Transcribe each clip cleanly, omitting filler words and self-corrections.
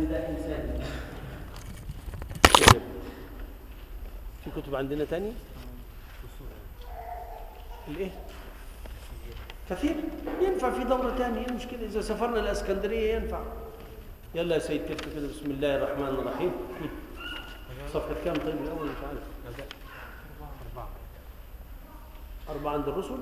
لله إنسان. في كتب عندنا تاني؟ الإيه؟ كثير ينفع في دورة تانية. إيه المشكلة؟ إذا سافرنا الإسكندرية ينفع. يلا يا سيد كتب كده بسم الله الرحمن الرحيم. صفحة كام طيب الأول مش عارف. 4 عند الرسل.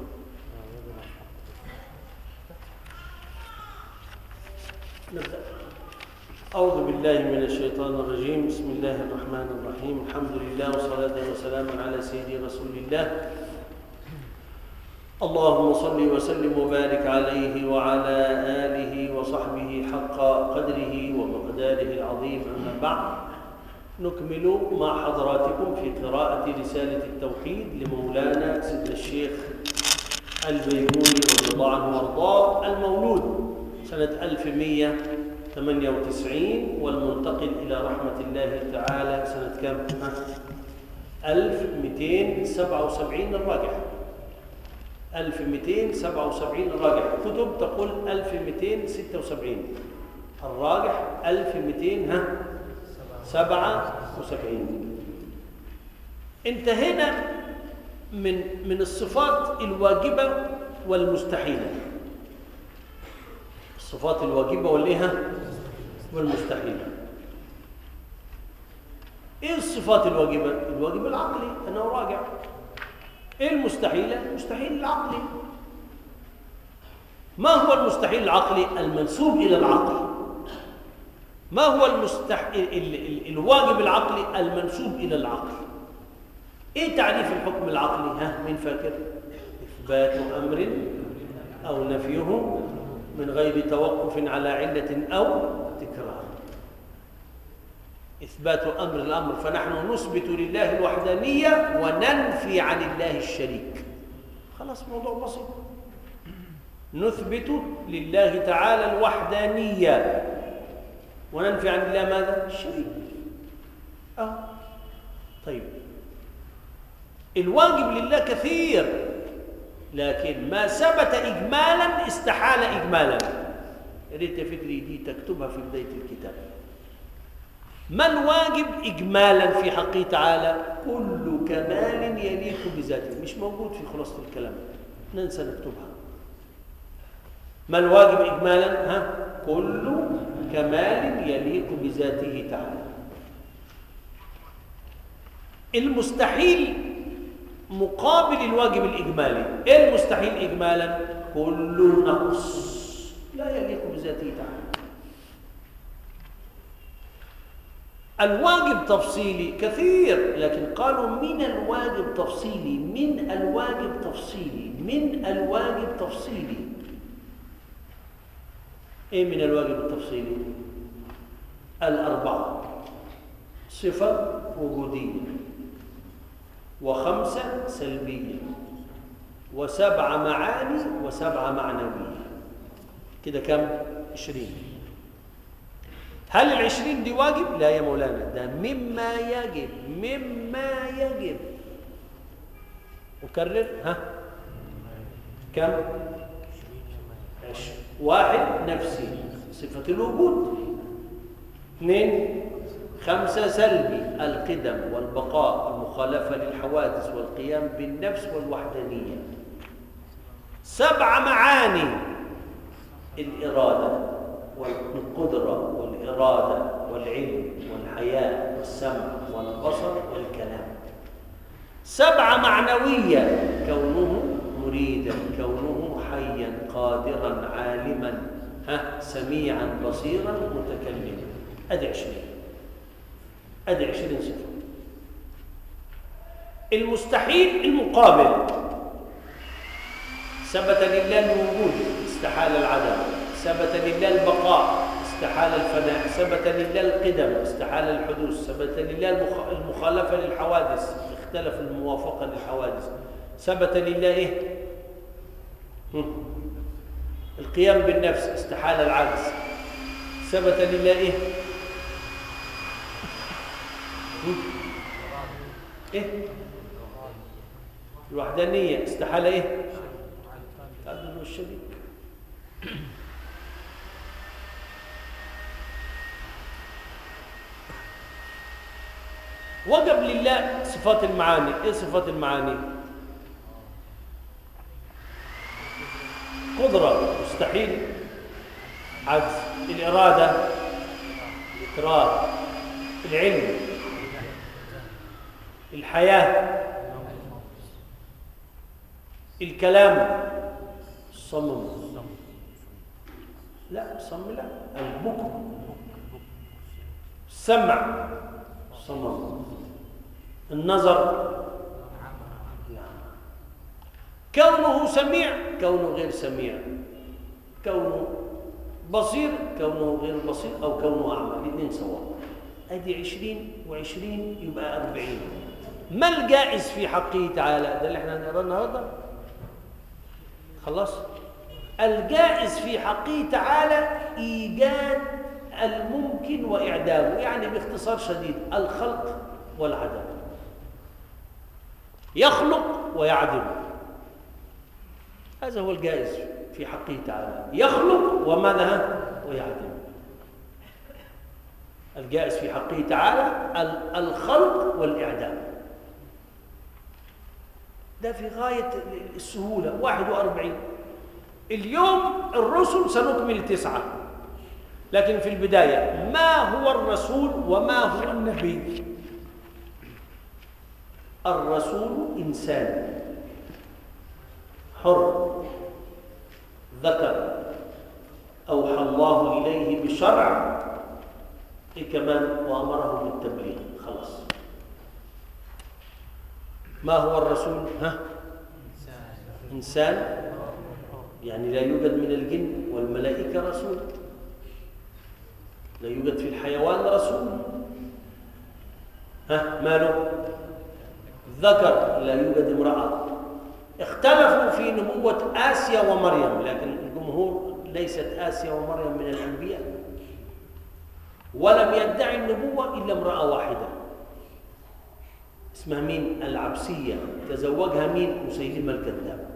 نبدأ. أعوذ بالله من الشيطان الرجيم. بسم الله الرحمن الرحيم. الحمد لله والصلاة والسلام على سيدي رسول الله. اللهم صل وسلم وبارك عليه وعلى آله وصحبه حق قدره ومقداره العظيم. أما بعد، نكمل مع حضراتكم في قراءة رسالة التوحيد لمولانا سيدنا الشيخ البيجوري رضي الله عنه وارضاه، المولود سنة 1198 والمنتقل إلى رحمة الله تعالى سنة كم؟ 1277 الراجح. 1277 الراجح. كتب تقول 1276 الراجح 1277. انتهينا من الصفات الواجبة والمستحيلة. الصفات الواجبة والمستحيلة. ايه الصفات الواجبة؟ الواجب العقلي أنا راجع. ايه المستحيلة؟ المستحيل العقلي. ما هو المستحيل العقلي؟ المنسوب إلى العقل. ما هو الواجب العقلي؟ المنسوب إلى العقل. ايه تعريف الحكم العقلي؟ مين فاكر؟ إثبات أمر أو نفيه من غير توقف على علة أو تكرار. إثبات أمر الأمر، فنحن نثبت لله الوحدانية وننفي عن الله الشريك. خلاص، موضوع بسيط. نثبت لله تعالى الوحدانية وننفي عن الله ماذا؟ الشريك. طيب، الواجب لله كثير، لكن ما ثبت إجمالا استحال إجمالا. يا ريت يا فكري دي تكتبها في بداية الكتاب. ما الواجب إجمالا في حقه تعالى؟ كل كمال يليق بذاته. مش موجود في خلاصة الكلام، ننسى نكتبها. ما الواجب إجمالا؟ كل كمال يليق بذاته تعالى. المستحيل مقابل الواجب الإجمالي. إيه المستحيل إجمالا؟ كل نقص لا يليق بذاته تعالى. الواجب تفصيلي كثير، لكن قالوا من الواجب تفصيلي، من الواجب تفصيلي، من الواجب تفصيلي. ايه من الواجب التفصيلي؟ 4: صفة وجودية، 5 سلبية، 7 معاني، و7 معنوية. كده كم؟ 20. هل 20 دي واجب؟ لا يا مولانا، ده مما يجب. مما يجب. أكرر. كم؟ 1 نفسي، صفة الوجود. 2 5 سلبي، القدم والبقاء والمخالفة للحوادث والقيام بالنفس والوحدانية. 7 معاني، الإرادة والقدرة والإرادة والعلم والحياة والسمع والبصر والكلام. 7 معنوية، كونه مريدا، كونه حيا قادرا عالما سميعا بصيرا متكلما. أدي 20. أدي 20 صفة. المستحيل المقابل: ثبت لله الوجود استحال العدم، ثبت لله البقاء استحال الفناء، ثبت لله القدم استحال الحدوث، ثبت لله المخالفة للحوادث اختلف الموافقة للحوادث، ثبت لله القيام بالنفس استحال العجز، ثبت لله الوحدانية استحال تعدد الشريك. وقبل الله صفات المعاني. إيه صفات المعاني؟ قدرة مستحيل، عجز، الإرادة، الإكراه، العلم، الحياة، الكلام، الصمم، لا الصمم لا، البكم، السمع، الصمم، النظر، كونه سميع، كونه غير سميع، كونه بصير، كونه غير بصير، أو كونه أعمى، الاثنين سواء. أدي 20 و20 يبقى 40. ما الجائز في حقه تعالى؟ ده اللي احنا هنقراه النهارده. خلاص. الجائز في حقه تعالى إيجاد الممكن وإعدامه، يعني باختصار شديد الخلق والعدم. يخلق ويعدم، هذا هو الجائز في حقه تعالى. يخلق وماذا؟ ويعدم. الجائز في حقه تعالى الخلق والإعدام. ده في غاية السهولة. 41. اليوم الرسل سنكمل 9، لكن في البداية ما هو الرسول وما هو النبي؟ الرسول إنسان حر ذكر أوحى الله إليه بشرع، إيه كمان؟ وأمره بالتبليغ. خلاص. ما هو الرسول؟ إنسان، يعني لا يوجد من الجن والملائكة رسول، لا يوجد في الحيوان رسول. ماله؟ ذكر، لا يوجد امرأة. اختلفوا في نبوة آسيا ومريم، لكن الجمهور ليست آسيا ومريم من الأنبياء، ولم يدعي النبوة إلا امرأة واحدة اسمها مين؟ العبسية. تزوجها مين؟ مسيلمة الكذاب.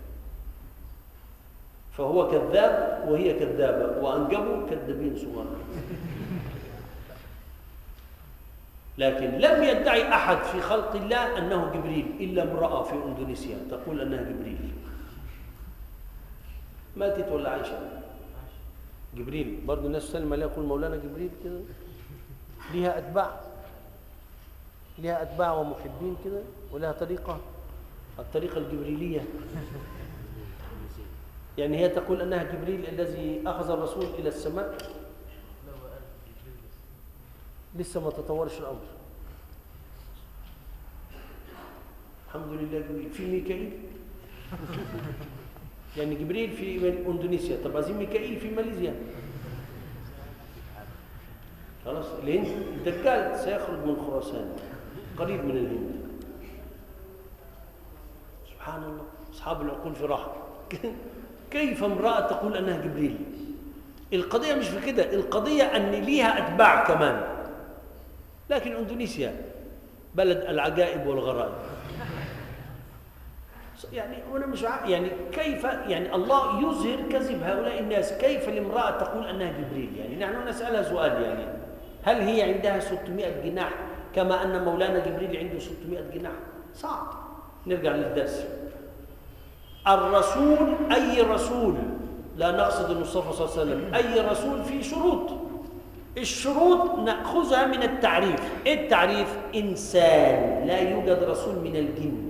فهو كذاب وهي كذابة، وأنجبوا كذابين صغار. لكن لم يدعي أحد في خلق الله أنه جبريل إلا امرأة في إندونيسيا تقول أنها جبريل. ماتت ولا عايشة؟ جبريل. برضه الناس سلمى لا يقول مولانا جبريل كده، ليها أتباع، ليها أتباع ومحبين كده، ولها طريقة، الطريقة الجبريلية. يعني هي تقول أنها جبريل الذي أخذ الرسول إلى السماء. لسه ما تطورش الأمر. الحمد لله. جبريل في ميكائيل. يعني جبريل في إندونيسيا، طب عايزين ميكائيل في ماليزيا. خلاص. الهند الدجال سيخرج من خراسان قريب من الهند. سبحان الله، أصحاب العقول في راحة. كيف امرأة تقول أنها جبريل؟ القضية مش في كده، القضية أن ليها أتباع كمان. لكن إندونيسيا بلد العجائب والغرائب. يعني أنا مش يعني كيف يعني الله يظهر كذب هؤلاء الناس؟ كيف الامرأة تقول أنها جبريل؟ يعني نحن نسألها سؤال، يعني هل هي عندها 600 جناح كما أن مولانا جبريل عنده 600 جناح؟ صعب. نرجع للدرس. الرسول، أي رسول، لا نقصد المصطفى صلى الله عليه وسلم، أي رسول فيه شروط. الشروط نأخذها من التعريف. إيه التعريف؟ إنسان، لا يوجد رسول من الجن.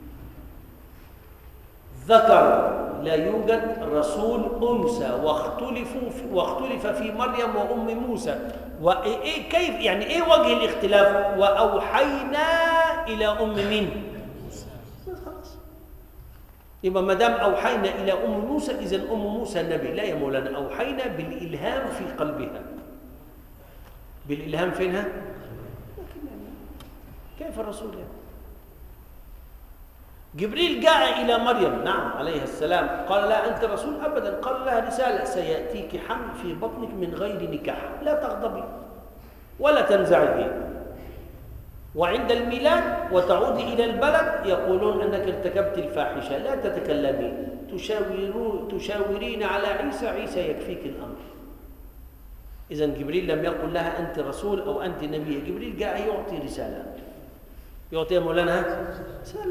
ذكر، لا يوجد رسول أنثى، واختلف في مريم وأم موسى. وإيه كيف يعني إيه وجه الاختلاف؟ وأوحينا إلى أم مين؟ خلاص. يبقى ما دام أوحينا إلى أم موسى إذن أم موسى النبي. لا يا مولانا، أوحينا بالإلهام في قلبها. بالإلهام فينها؟ كيف الرسول يعني؟ جبريل جاء إلى مريم، نعم عليها السلام، قال لا أنت رسول؟ أبدا. قال لها رسالة: سيأتيك حمل في بطنك من غير نكاح، لا تغضبي ولا تنزعجي، وعند الميلاد وتعودي إلى البلد يقولون أنك ارتكبت الفاحشة، لا تتكلمي، تشاورين على عيسى يكفيك الأمر. إذن جبريل لم يقل لها أنت رسول أو أنت نبي، جبريل جاء يعطي رسالة. يعطيها مولانا رسالة.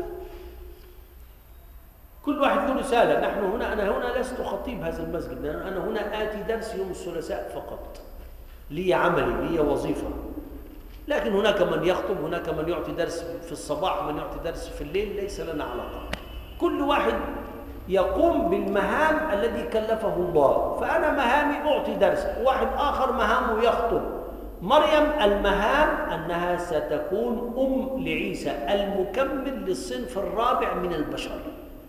كل واحد له رسالة. نحن هنا، أنا هنا لست خطيب هذا المسجد، أنا هنا آتي درس يوم الثلاثاء فقط، لي عملي، لي وظيفة. لكن هناك من يخطب، هناك من يعطي درس في الصباح، من يعطي درس في الليل، ليس لنا علاقة. كل واحد يقوم بالمهام الذي كلفه الله. فأنا مهامي أعطي درس، واحد آخر مهامه يخطب. مريم المهام أنها ستكون أم لعيسى المكمل للصنف الرابع من البشر،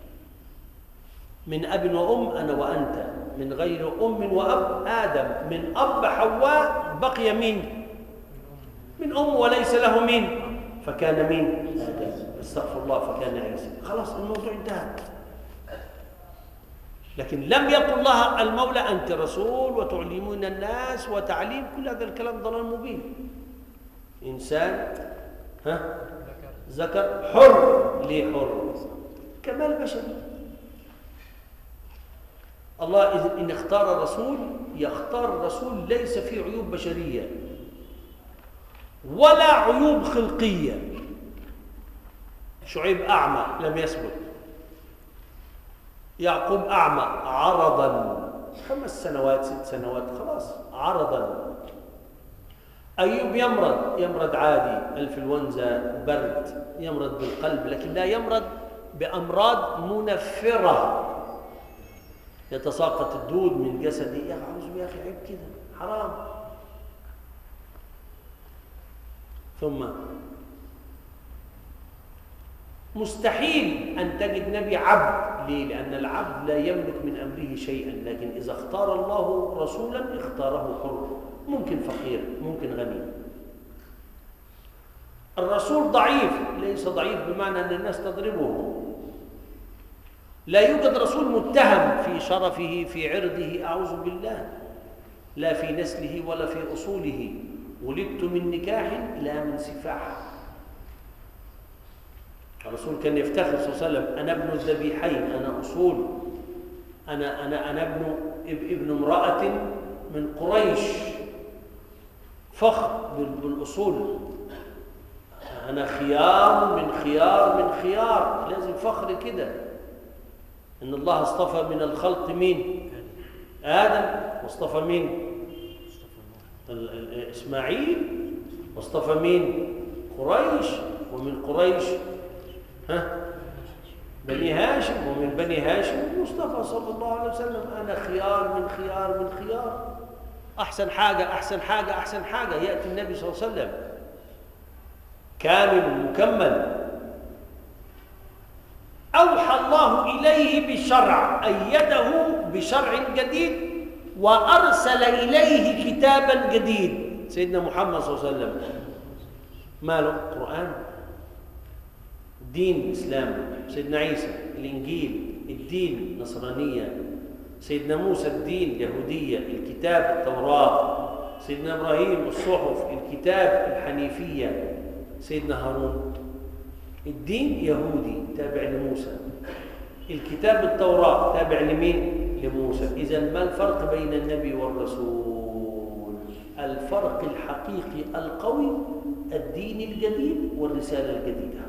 من أب وأم أنا وأنت، من غير أم وأب آدم، من أب حواء بقي مين؟ من أم وليس له مين؟ فكان مين؟ آدم. استغفر الله، فكان عيسى. خلاص الموضوع انتهى. لكن لم يقل لها المولى أنت رسول وتعلمون الناس وتعليم، كل هذا الكلام ضلال مبين. إنسان ذكر حر، ليه حر؟ كمال بشري. الله إن اختار رسول يختار رسول ليس فيه عيوب بشرية ولا عيوب خلقية. شعيب أعمى لم يثبت، يعقوب أعمى عرضا 5 سنوات 6 سنوات خلاص عرضا. أيوب يمرض عادي، الإنفلونزا، برد، يمرض بالقلب، لكن لا يمرض بأمراض منفرة يتساقط الدود من جسدي. يا أخي عيب كده، حرام. ثم مستحيل أن تجد نبي عبد. ليه؟ لأن العبد لا يملك من أمره شيئا، لكن إذا اختار الله رسولا اختاره حر، ممكن فقير، ممكن غني. الرسول ضعيف، ليس ضعيف بمعنى أن الناس تضربه. لا يوجد رسول متهم في شرفه، في عرضه، أعوذ بالله، لا في نسله ولا في أصوله. ولدت من نكاح لا من سفاح. الرسول كان يفتخر صلى الله عليه وسلم: أنا ابن الذبيحين، أنا أصول، أنا ابن امرأة من قريش، فخر بالأصول. أنا خيار من خيار من خيار، لازم فخر كده. إن الله اصطفى من الخلق مين؟ آدم. واصطفى مين؟ إسماعيل. واصطفى مين؟ قريش. ومن قريش بني هاشم، ومن بني هاشم المصطفى صلى الله عليه وسلم. أنا خيار من خيار من خيار. أحسن حاجة أحسن حاجة أحسن حاجة. يأتي النبي صلى الله عليه وسلم كامل مكمل، أوحى الله إليه بالشرع، أيده بشرع جديد، وأرسل إليه كتابا جديد. سيدنا محمد صلى الله عليه وسلم ماله؟ قرآن، دين الإسلام. سيدنا عيسى الإنجيل، الدين نصرانية. سيدنا موسى الدين يهودية، الكتاب التوراة. سيدنا إبراهيم الصحف، الكتاب الحنيفية. سيدنا هارون الدين يهودي تابع لموسى، الكتاب التوراة تابع لمين؟ لموسى. إذن ما الفرق بين النبي والرسول؟ الفرق الحقيقي القوي الدين الجديد والرسالة الجديدة.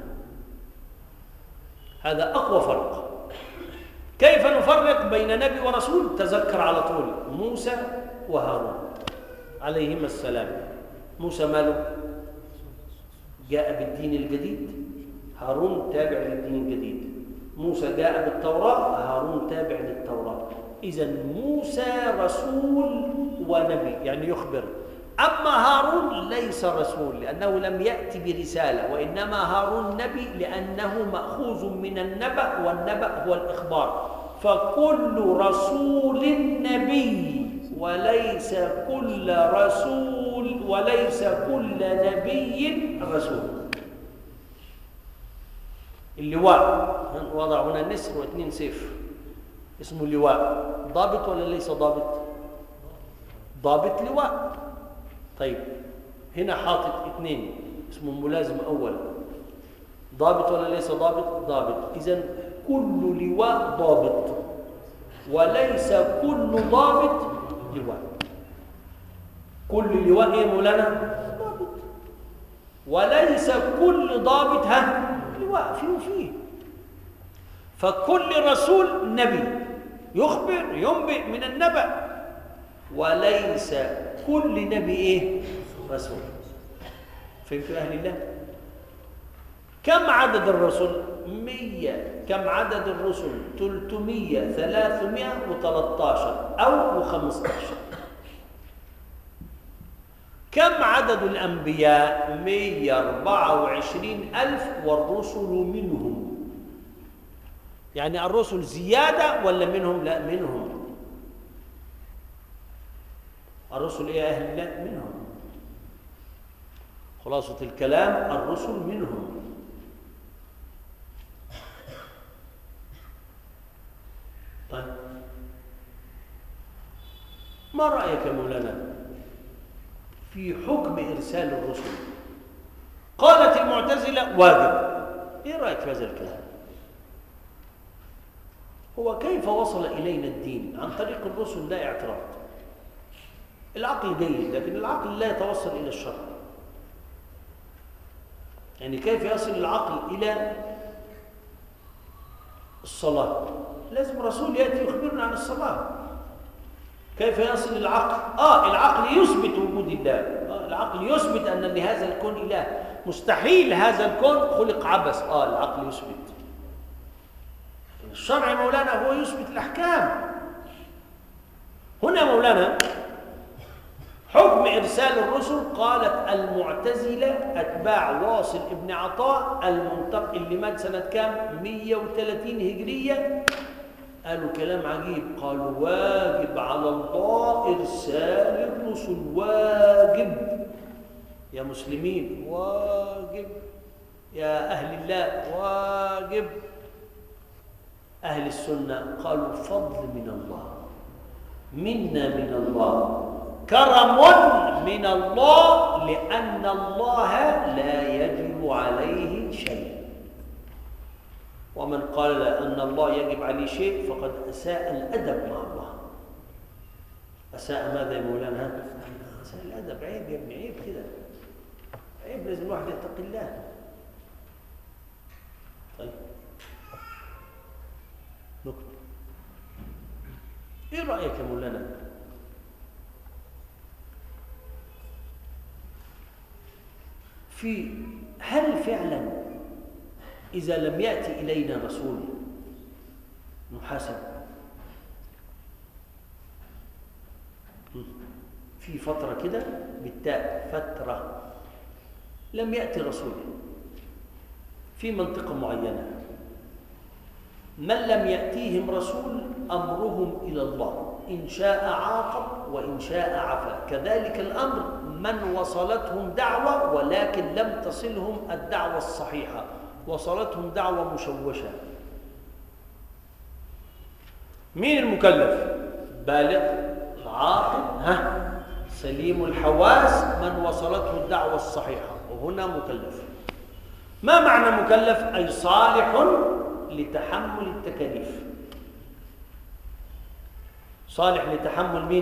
هذا أقوى فرق. كيف نفرق بين نبي ورسول؟ تذكر على طول موسى وهارون عليهما السلام. موسى ماله؟ جاء بالدين الجديد، هارون تابع للدين الجديد. موسى جاء بالتوراة، هارون تابع للتوراة. إذن موسى رسول ونبي، يعني يخبر. أما هارون ليس رسول لأنه لم يأتي برسالة، وإنما هارون نبي لأنه مأخوذ من النبأ، والنبأ هو الإخبار. فكل رسول نبي، وليس كل رسول وليس كل نبي رسول. اللواء وضع هنا نسر و2 سيف، اسمه لواء. ضابط ولا ليس ضابط؟ ضابط لواء. طيب هنا حاطط 2 اسمه ملازم أول. ضابط ولا ليس ضابط؟ ضابط. إذن كل لواء ضابط، وليس كل ضابط لواء. كل لواء إيه مولانا؟ ضابط. وليس كل ضابط لواء فيه وفيه. فكل رسول نبي يخبر ينبئ من النبأ، وليس كل نبي رسول. فهمتوا أهل الله؟ كم عدد الرسل؟ 100. كم عدد الرسل؟ 300 313 أو 15. كم عدد الأنبياء؟ 124,000 والرسل منهم. يعني الرسل زيادة ولا منهم؟ لا، منهم. الرسل يا أهل الله منهم. خلاصة الكلام الرسل منهم. طيب، ما رأيك يا مولانا في حكم إرسال الرسل؟ قالت المعتزلة واجب. إيه رأيك في هذا الكلام؟ هو كيف وصل إلينا الدين؟ عن طريق الرسل لا اعتراض. العقل جيد، لكن العقل لا يتوصل إلى الشرع. يعني كيف يصل العقل إلى الصلاة؟ لازم رسول يأتي يخبرنا عن الصلاة. كيف يصل العقل؟ العقل يثبت وجود الله. العقل يثبت أن لهذا الكون إله. مستحيل هذا الكون خلق عبث. العقل يثبت. الشرع مولانا هو يثبت الأحكام. هنا مولانا حكم إرسال الرسل، قالت المعتزلة أتباع واصل ابن عطاء المنتقل اللي مات سنة كام؟ 130 هجرية. قالوا كلام عجيب، قالوا واجب على الله إرسال الرسل. واجب يا مسلمين، واجب يا أهل الله، واجب. أهل السنة قالوا فضل من الله، منا من الله، كرم من الله، لأن الله لا يجب عليه شيء. ومن قال أن الله يجب عليه شيء فقد أساء الأدب مع الله. أساء ماذا يا مولانا؟ أساء الأدب. عيب يا ابني، عيب كده، عيب. لازم الواحد يتقي الله. طيب، نكمل. إيه رأيك يا مولانا في هل فعلا إذا لم يأتي إلينا رسول نحاسب؟ في فترة كده بالتاء، فترة لم يأتي رسول في منطقة معينة، من لم يأتيهم رسول أمرهم إلى الله، إن شاء عاقب وإن شاء عفا. كذلك الأمر من وصلتهم دعوة ولكن لم تصلهم الدعوة الصحيحة، وصلتهم دعوة مشوشة. مين المكلف؟ بالغ عاقل سليم الحواس، من وصلته الدعوة الصحيحة، وهنا مكلف. ما معنى مكلف؟ أي صالح لتحمل التكاليف. صالح لتحمل مين؟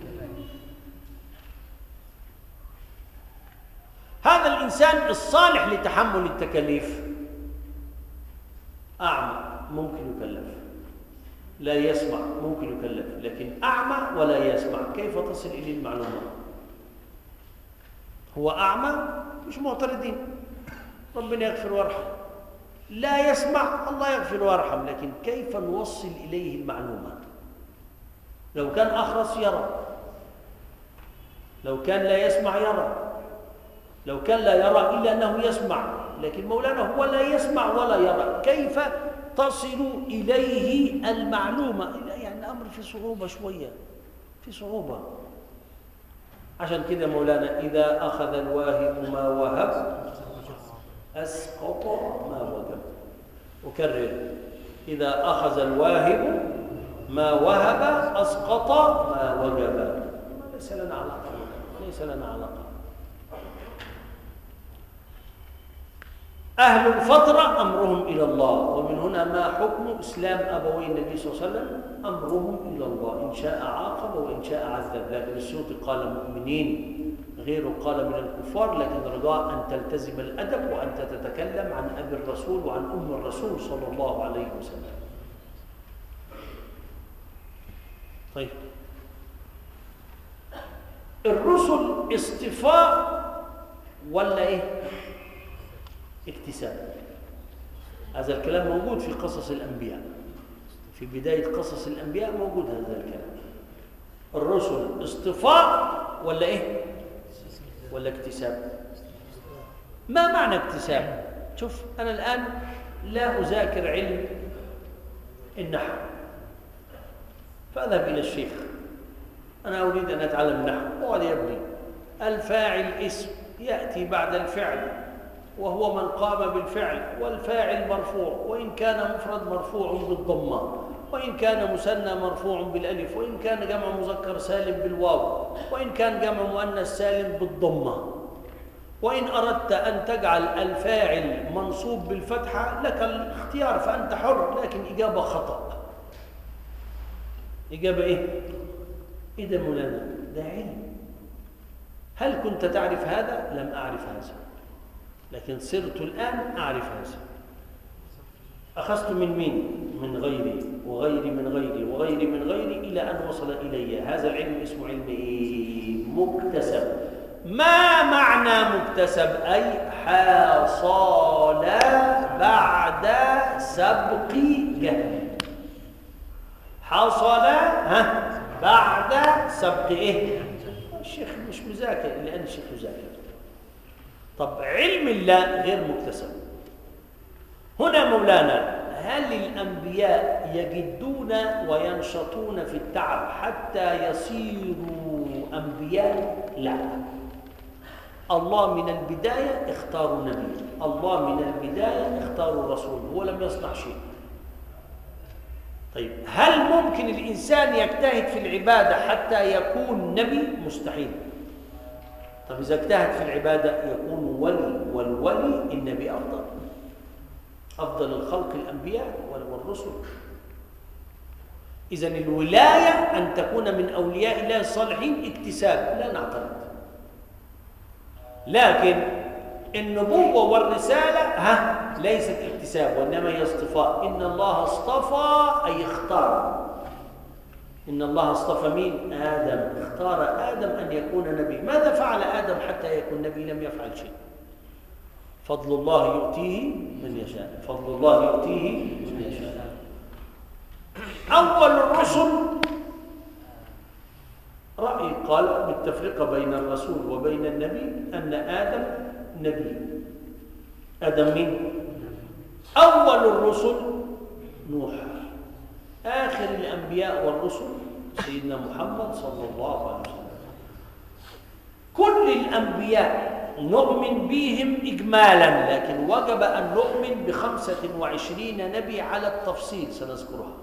هذا الإنسان الصالح لتحمل التكاليف. أعمى ممكن يكلف، لا يسمع ممكن يكلف، لكن أعمى ولا يسمع كيف تصل إليه المعلومة؟ هو أعمى مش معترضين، ربنا يغفر ويرحم. لا يسمع، الله يغفر ويرحم، لكن كيف نوصل إليه المعلومة؟ لو كان أخرس يرى، لو كان لا يسمع يرى، لو كان لا يرى إلا أنه يسمع، لكن مولانا هو لا يسمع ولا يرى. كيف تصل إليه المعلومة؟ يعني الأمر في صعوبة شوية، في صعوبة. عشان كده مولانا إذا أخذ الواهب ما وهب أسقط ما وجب. أكرر، إذا أخذ الواهب ما وهب أسقط ما وجب. ليس لنا علاقة، ليس لنا علاقة. أهل الفترة أمرهم إلى الله، ومن هنا ما حكم إسلام أبوي النبي صلى الله عليه وسلم؟ أمرهم إلى الله، إن شاء عاقب وإن شاء عذب. لكن السيوطي قال مؤمنين غيره قال من الكفار، لكن رجاء أن تلتزم الأدب وأنت تتكلم عن أبي الرسول وعن أم الرسول صلى الله عليه وسلم. طيب، الرسل اصطفاء ولا إيه؟ اكتساب. هذا الكلام موجود في قصص الأنبياء، في بداية قصص الأنبياء موجود هذا الكلام. الرسل اصطفاء ولا إيه؟ ولا اكتساب؟ ما معنى اكتساب؟ شوف، أنا الآن لا أذاكر علم النحو، فأذهب إلى الشيخ، أنا أريد أن أتعلم النحو، وقال يبني الفاعل اسم يأتي بعد الفعل وهو من قام بالفعل، والفاعل مرفوع، وإن كان مفرد مرفوع بالضمة، وإن كان مثنى مرفوع بالألف، وإن كان جمع مذكر سالم بالواو، وإن كان جمع مؤنث سالم بالضمة. وإن أردت أن تجعل الفاعل منصوب بالفتحة لك الاختيار، فأنت حر، لكن إجابة خطأ. إجابة إيه؟ إيه ده مولانا؟ ده علم. هل كنت تعرف هذا؟ لم أعرف هذا، لكن صرت الآن أعرف هذا. أخذت من مين؟ من غيري وغيري من غيري وغيري من غيري إلى أن وصل إلي. هذا العلم اسمه علم إيه؟ مكتسب. ما معنى مكتسب؟ أي حصل بعد سبق جهل. حصل بعد سبق إيه؟ الشيخ مش مذاكر، لأن الشيخ مذاكر. طب علم الله غير مكتسب. هنا مولانا، هل الأنبياء يجدون وينشطون في التعب حتى يصيروا أنبياء؟ لا. الله من البداية اختار نبي، الله من البداية اختار رسول، هو لم يصنع شيء. طيب، هل ممكن الإنسان يجتهد في العبادة حتى يكون نبي؟ مستحيل. طب إذا اجتهد في العبادة يكون ولي، والولي النبي أفضل. أفضل الخلق الأنبياء والرسل. إذن الولاية أن تكون من أولياء الله الصالحين اكتساب، لا نعترض. لكن النبوة والرسالة ليست اكتساب، وإنما هي اصطفاء. إن الله اصطفى أي اختار. إن الله اصطفى مين؟ آدم. اختار آدم أن يكون نبي. ماذا فعل آدم حتى يكون نبي؟ لم يفعل شيء. فضل الله يؤتيه من يشاء، فضل الله يؤتيه من يشاء. أول الرسل رأي قال بالتفرقة بين الرسول وبين النبي أن آدم نبي. آدم مين؟ أول الرسل نوح. آخر الأنبياء والرسل سيدنا محمد صلى الله عليه وسلم. كل الأنبياء نؤمن بهم إجمالا، لكن وجب أن نؤمن ب25 نبي على التفصيل سنذكرها.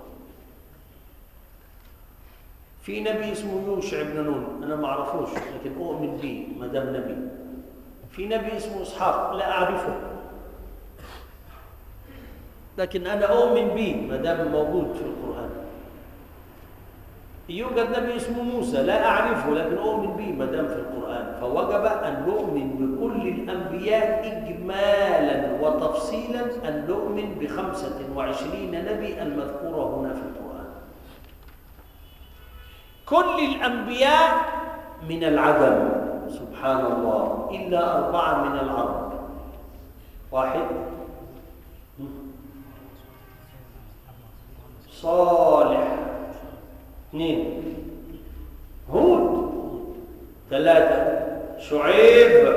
في نبي اسمه يوشع بن نون، أنا ما أعرفوش لكن أؤمن به ما دام نبي. في نبي اسمه إسحاق، لا أعرفه لكن أنا أؤمن به ما دام موجود في القرآن. يوجد نبي اسمه موسى، لا أعرفه لكن أؤمن به ما دام في القرآن. فوجب أن نؤمن بكل الأنبياء إجمالا وتفصيلا، أن نؤمن ب25 نبي المذكورة هنا في القرآن. كل الأنبياء من العدم سبحان الله، إلا 4 من العرب. 1 صالح، 2 هود، 3 شعيب،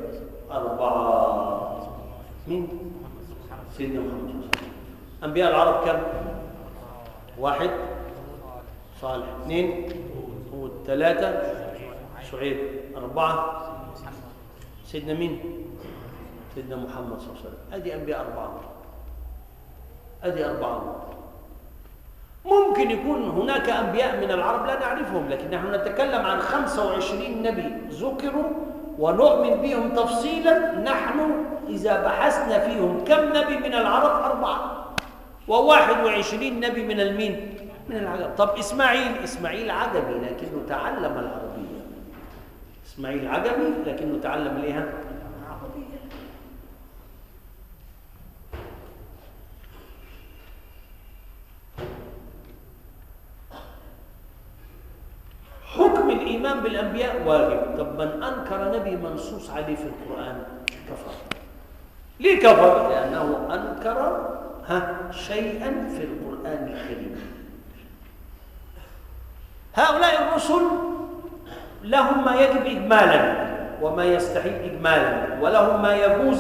4 مين؟ سيدنا محمد صلى الله عليه وسلم. أنبياء العرب كم؟ 1 صالح، 2 هود، 3 شعيب، 4 سيدنا مين؟ سيدنا محمد صلى الله عليه وسلم. أدي أنبياء 4. أدي 4. ممكن يكون هناك أنبياء من العرب لا نعرفهم، لكن نحن نتكلم عن 25 نبي ذكروا ونؤمن بهم تفصيلا. نحن إذا بحثنا فيهم كم نبي من العرب؟ 4، و21 نبي من المين؟ من العجم. طب إسماعيل عجمي لكنه تعلم العربية. إسماعيل عجمي لكنه تعلم ليها عربية. حكم الإيمان بالأنبياء واجب. طب من أنكر نبي منصوص عليه في القرآن كفر. ليه كفر؟ لأنه أنكر شيئا في القرآن الكريم. هؤلاء الرسل لهم ما يجب إجمالا وما يستحيل إجمالا، ولهم ما يجوز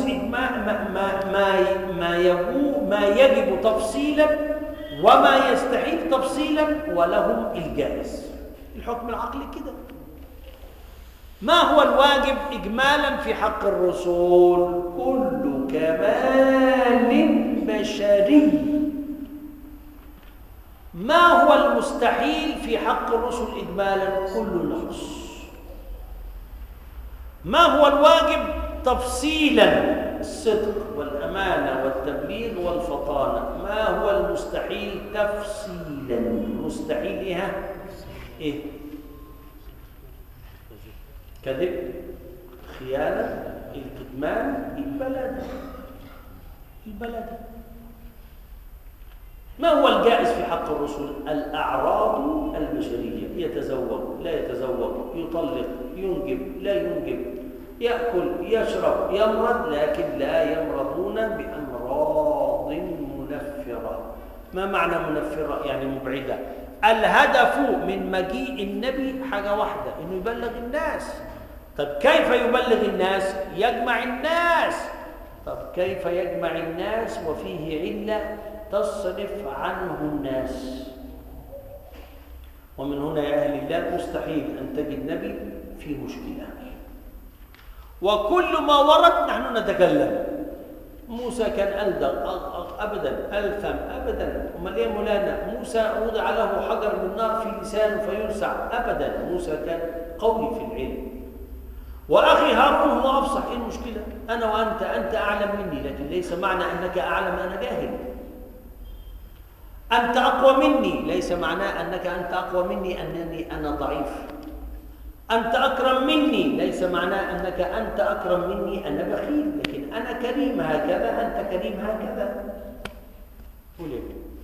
ما يجب تفصيلا وما يستحيل تفصيلا، ولهم الجائز. الحكم العقلي كده. ما هو الواجب إجمالا في حق الرسول؟ كل كمال بشري. ما هو المستحيل في حق الرسل إجمالا؟ كل نقص. ما هو الواجب تفصيلا؟ الصدق والأمانة والتبليغ والفطانة. ما هو المستحيل تفصيلا؟ مستحيل إيه؟ كذب، خيانة، الكتمان، البلد. ما هو الجائز في حق الرسل؟ الأعراض البشرية. يتزوج، لا يتزوج، يطلق، ينجب، لا ينجب، يأكل، يشرب، يمرض، لكن لا يمرضون بأمراض منفرة. ما معنى منفرة؟ يعني مبعدة. الهدف من مجيء النبي حاجة واحدة، إنه يبلغ الناس. طب كيف يبلغ الناس؟ يجمع الناس. طب كيف يجمع الناس وفيه علة تصرف عنه الناس؟ ومن هنا يا أهل الله مستحيل أن تجد نبي في مشكلة. وكل ما ورد نحن نتكلم. موسى كان ألدغ أبدا، ألثم أبدا. أمال إيه مولانا؟ موسى وضع له حجر من نار في لسانه فيلسع أبدا. موسى كان قوي في العلم. وأخي هارون هو أفصح. إيه المشكلة؟ أنا وأنت، أنت أعلم مني، لكن ليس معنى أنك أعلم أنا جاهل. أنت أقوى مني، ليس معناه أنك أنت أقوى مني أنني أنا ضعيف. أنت أكرم مني، ليس معناه أنك أنت أكرم مني أنا بخيل. لكن أنا كريم هكذا، أنت كريم هكذا. قولي.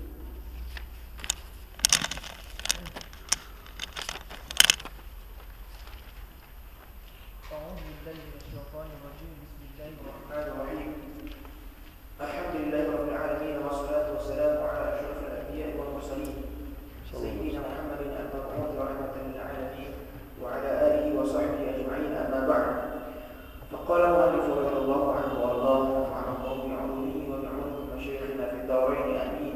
أعوذ بالله من الشيطان الرجيم. بسم الله الرحمن الرحيم. الحمد لله رب العالمين، والصلاة والسلام على أشرف الأنبياء والمرسلين سيدنا محمد المبعوث رحمة للعالمين وعلى آله وصحبه أجمعين. أما بعد، فقال المؤلف رضي الله عنه وارضاه ونفعنا الله بعلومه وبعلوم مشايخنا في الدارين آمين.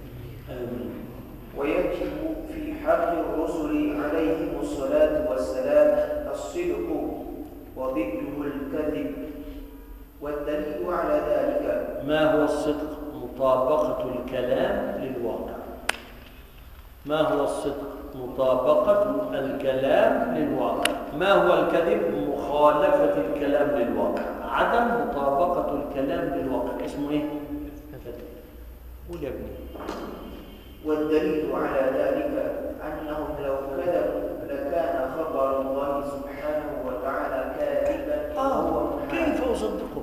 ويجب في حق الرسل عليهم الصلاة والسلام الصدق وضده الكذب، والدليل على ذلك. ما هو الصدق؟ مطابقة الكلام للواقع. ما هو الصدق؟ مطابقة الكلام للواقع. ما هو الكذب؟ مخالفة الكلام للواقع. عدم مطابقة الكلام للواقع اسمه ايه؟ كذب. قول يا ابني. والدليل على ذلك أنهم لو كذبوا لكان خبر الله سبحانه وتعالى كاذبا. كيف أصدقه؟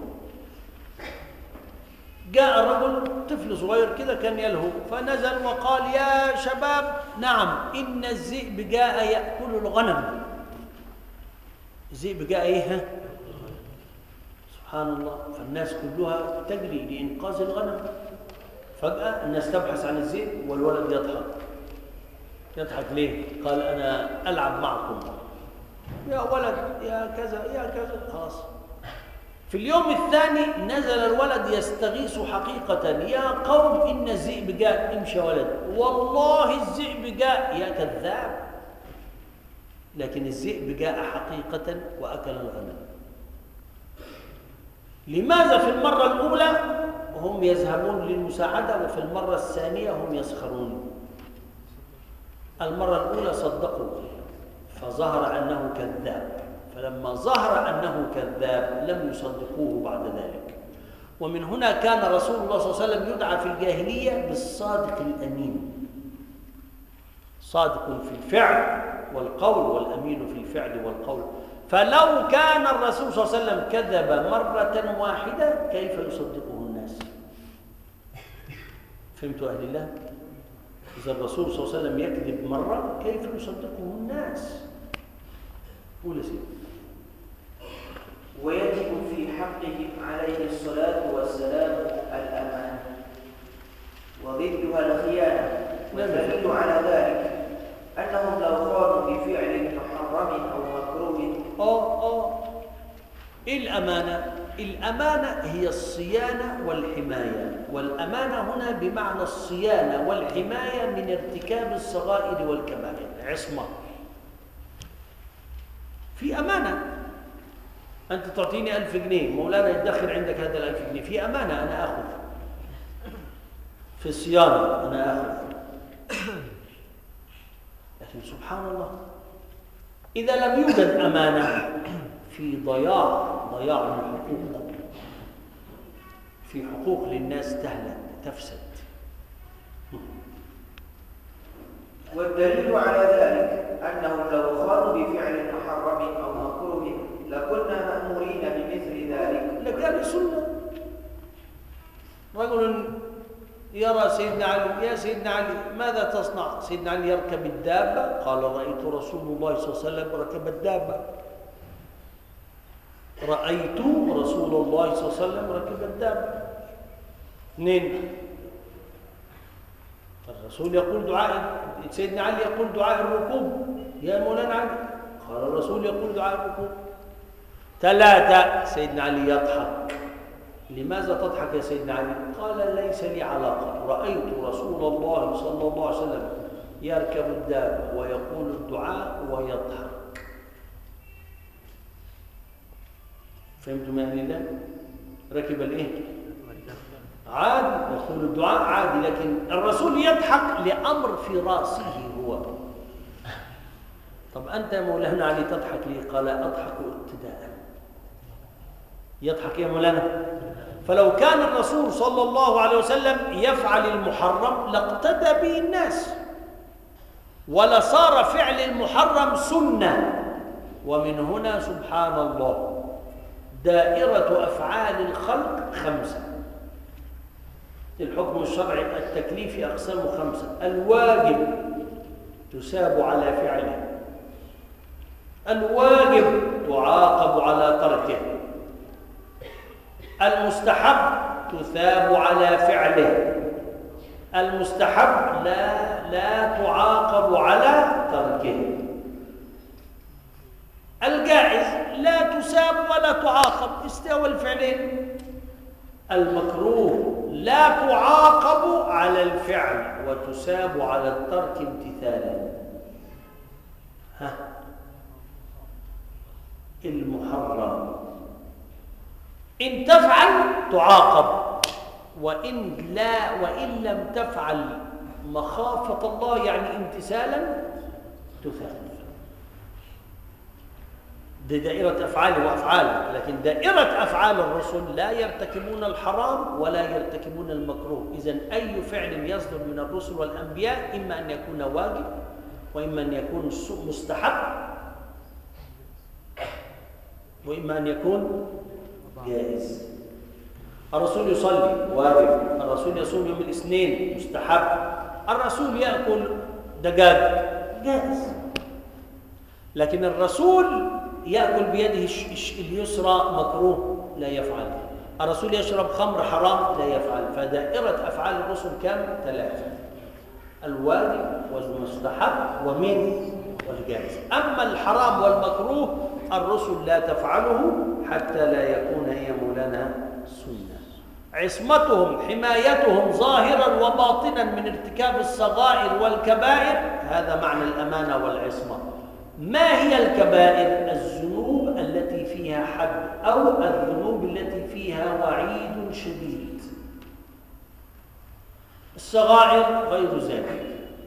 جاء رجل طفل صغير كده كان يلهو، فنزل وقال: يا شباب، نعم، إن الذئب جاء يأكل الغنم. الذئب جاء إيه؟ سبحان الله. فالناس كلها تجري لإنقاذ الغنم. فجأة الناس تبحث عن الذئب والولد يضحك ليه؟ قال: أنا ألعب معكم يا ولد، يا كذا يا كذا. خلاص. في اليوم الثاني نزل الولد يستغيث حقيقة: يا قوم، إن الذئب جاء. امشي يا ولد، والله الذئب جاء. يا كذاب. لكن الذئب جاء حقيقة وأكل الغنم. لماذا في المرة الأولى هم يذهبون للمساعدة وفي المرة الثانية هم يسخرون؟ المرة الأولى صدقوا فظهر أنه كذاب، فلما ظهر أنه كذاب لم يصدقوه بعد ذلك. ومن هنا كان رسول الله صلى الله عليه وسلم يدعى في الجاهلية بالصادق الأمين. صادق في الفعل والقول، والأمين في الفعل والقول. فلو كان الرسول صلى الله عليه وسلم كذب مرة واحدة كيف يصدقه الناس؟ فهمتوا أهل الله؟ إذا الرسول صلى الله عليه وسلم يكذب مرة كيف يصدقه الناس؟ قول سيدي. ويجب في حقهم عليه الصلاة والسلام الأمانة وضدها الخيانة، والدليل على ذلك أنهم لو قاموا بفعل محرم أو مكروه. إيه الأمانة؟ الأمانة هي الصيانة والحماية، والأمانة هنا بمعنى الصيانة والحماية من ارتكاب الصغائر والكبائر، عصمة. في أمانة، أنت تعطيني 1000 جنيه، مولانا يدخل عندك هذا 1000 جنيه، في أمانة أنا أخذ، في الصيانة أنا أخذ. لكن سبحان الله إذا لم يوجد أمانة في ضياع الحقوق، في حقوق للناس تهلك تفسد. والدليل على ذلك أنهم لو خانوا بفعل محرم أو مكروه لكنا مأمورين بمثل ذلك. لكان سنة. رجل يرى سيدنا علي: يا سيدنا علي ماذا تصنع؟ سيدنا علي يركب الدابة، قال: رأيت رسول الله صلى الله عليه وسلم ركب الدابة. رأيت رسول الله صلى الله عليه وسلم ركب الدابة. 2. الرسول يقول دعاء، سيدنا علي يقول دعاء الركوب: يا مولانا علي. قال: الرسول يقول دعاء الركوب. 3. سيدنا علي يضحك. لماذا تضحك يا سيدنا علي؟ قال: ليس لي علاقة، رأيت رسول الله صلى الله عليه وسلم يركب الدابة ويقول الدعاء ويضحك. فهمتم يا أهل الله؟ ركب الإيه؟ عادي، يقول الدعاء عادي، لكن الرسول يضحك لأمر في رأسه هو. طب أنت يا مولانا علي تضحك ليه؟ قال: أضحك ابتداء. يضحك يا مولانا. فلو كان الرسول صلى الله عليه وسلم يفعل المحرم لاقتدى به الناس، ولصار فعل المحرم سنة. ومن هنا سبحان الله دائرة أفعال الخلق 5. الحكم الشرعي التكليفي أقسامه 5. الواجب تساب على فعله، الواجب تعاقب على تركه، المستحب تثاب على فعله، المستحب لا تعاقب على تركه، الجائز لا تساب ولا تعاقب، استوى الفعلين، المكروه لا تعاقب على الفعل وتساب على الترك امتثالا. المحرم إن تفعل تعاقب، وإن لم تفعل مخافة الله يعني امتثالا تثاب. دي دائرة أفعال وأفعال، لكن دائرة أفعال الرسل لا يرتكبون الحرام ولا يرتكبون المكروه. إذن أي فعل يصدر من الرسل والأنبياء إما أن يكون واجب، وإما أن يكون مستحب، وإما أن يكون جائز. الرسول يصلي واجب، الرسول يصوم يوم الاثنين مستحب، الرسول يأكل دجاج جائز. لكن الرسول يأكل بيده اليسرى مكروه لا يفعل، الرسول يشرب خمر حرام لا يفعل. فدائرة أفعال الرسل كم؟ 3: الواجب والمستحب والجائز. أما الحرام والمكروه الرسل لا تفعله حتى لا يكون يا مولانا سنة. عصمتهم حمايتهم ظاهرا وباطنا من ارتكاب الصغائر والكبائر، هذا معنى الأمانة والعصمة. ما هي الكبائر؟ الذنوب التي فيها حد أو الذنوب التي فيها وعيد شديد. الصغائر غير ذلك،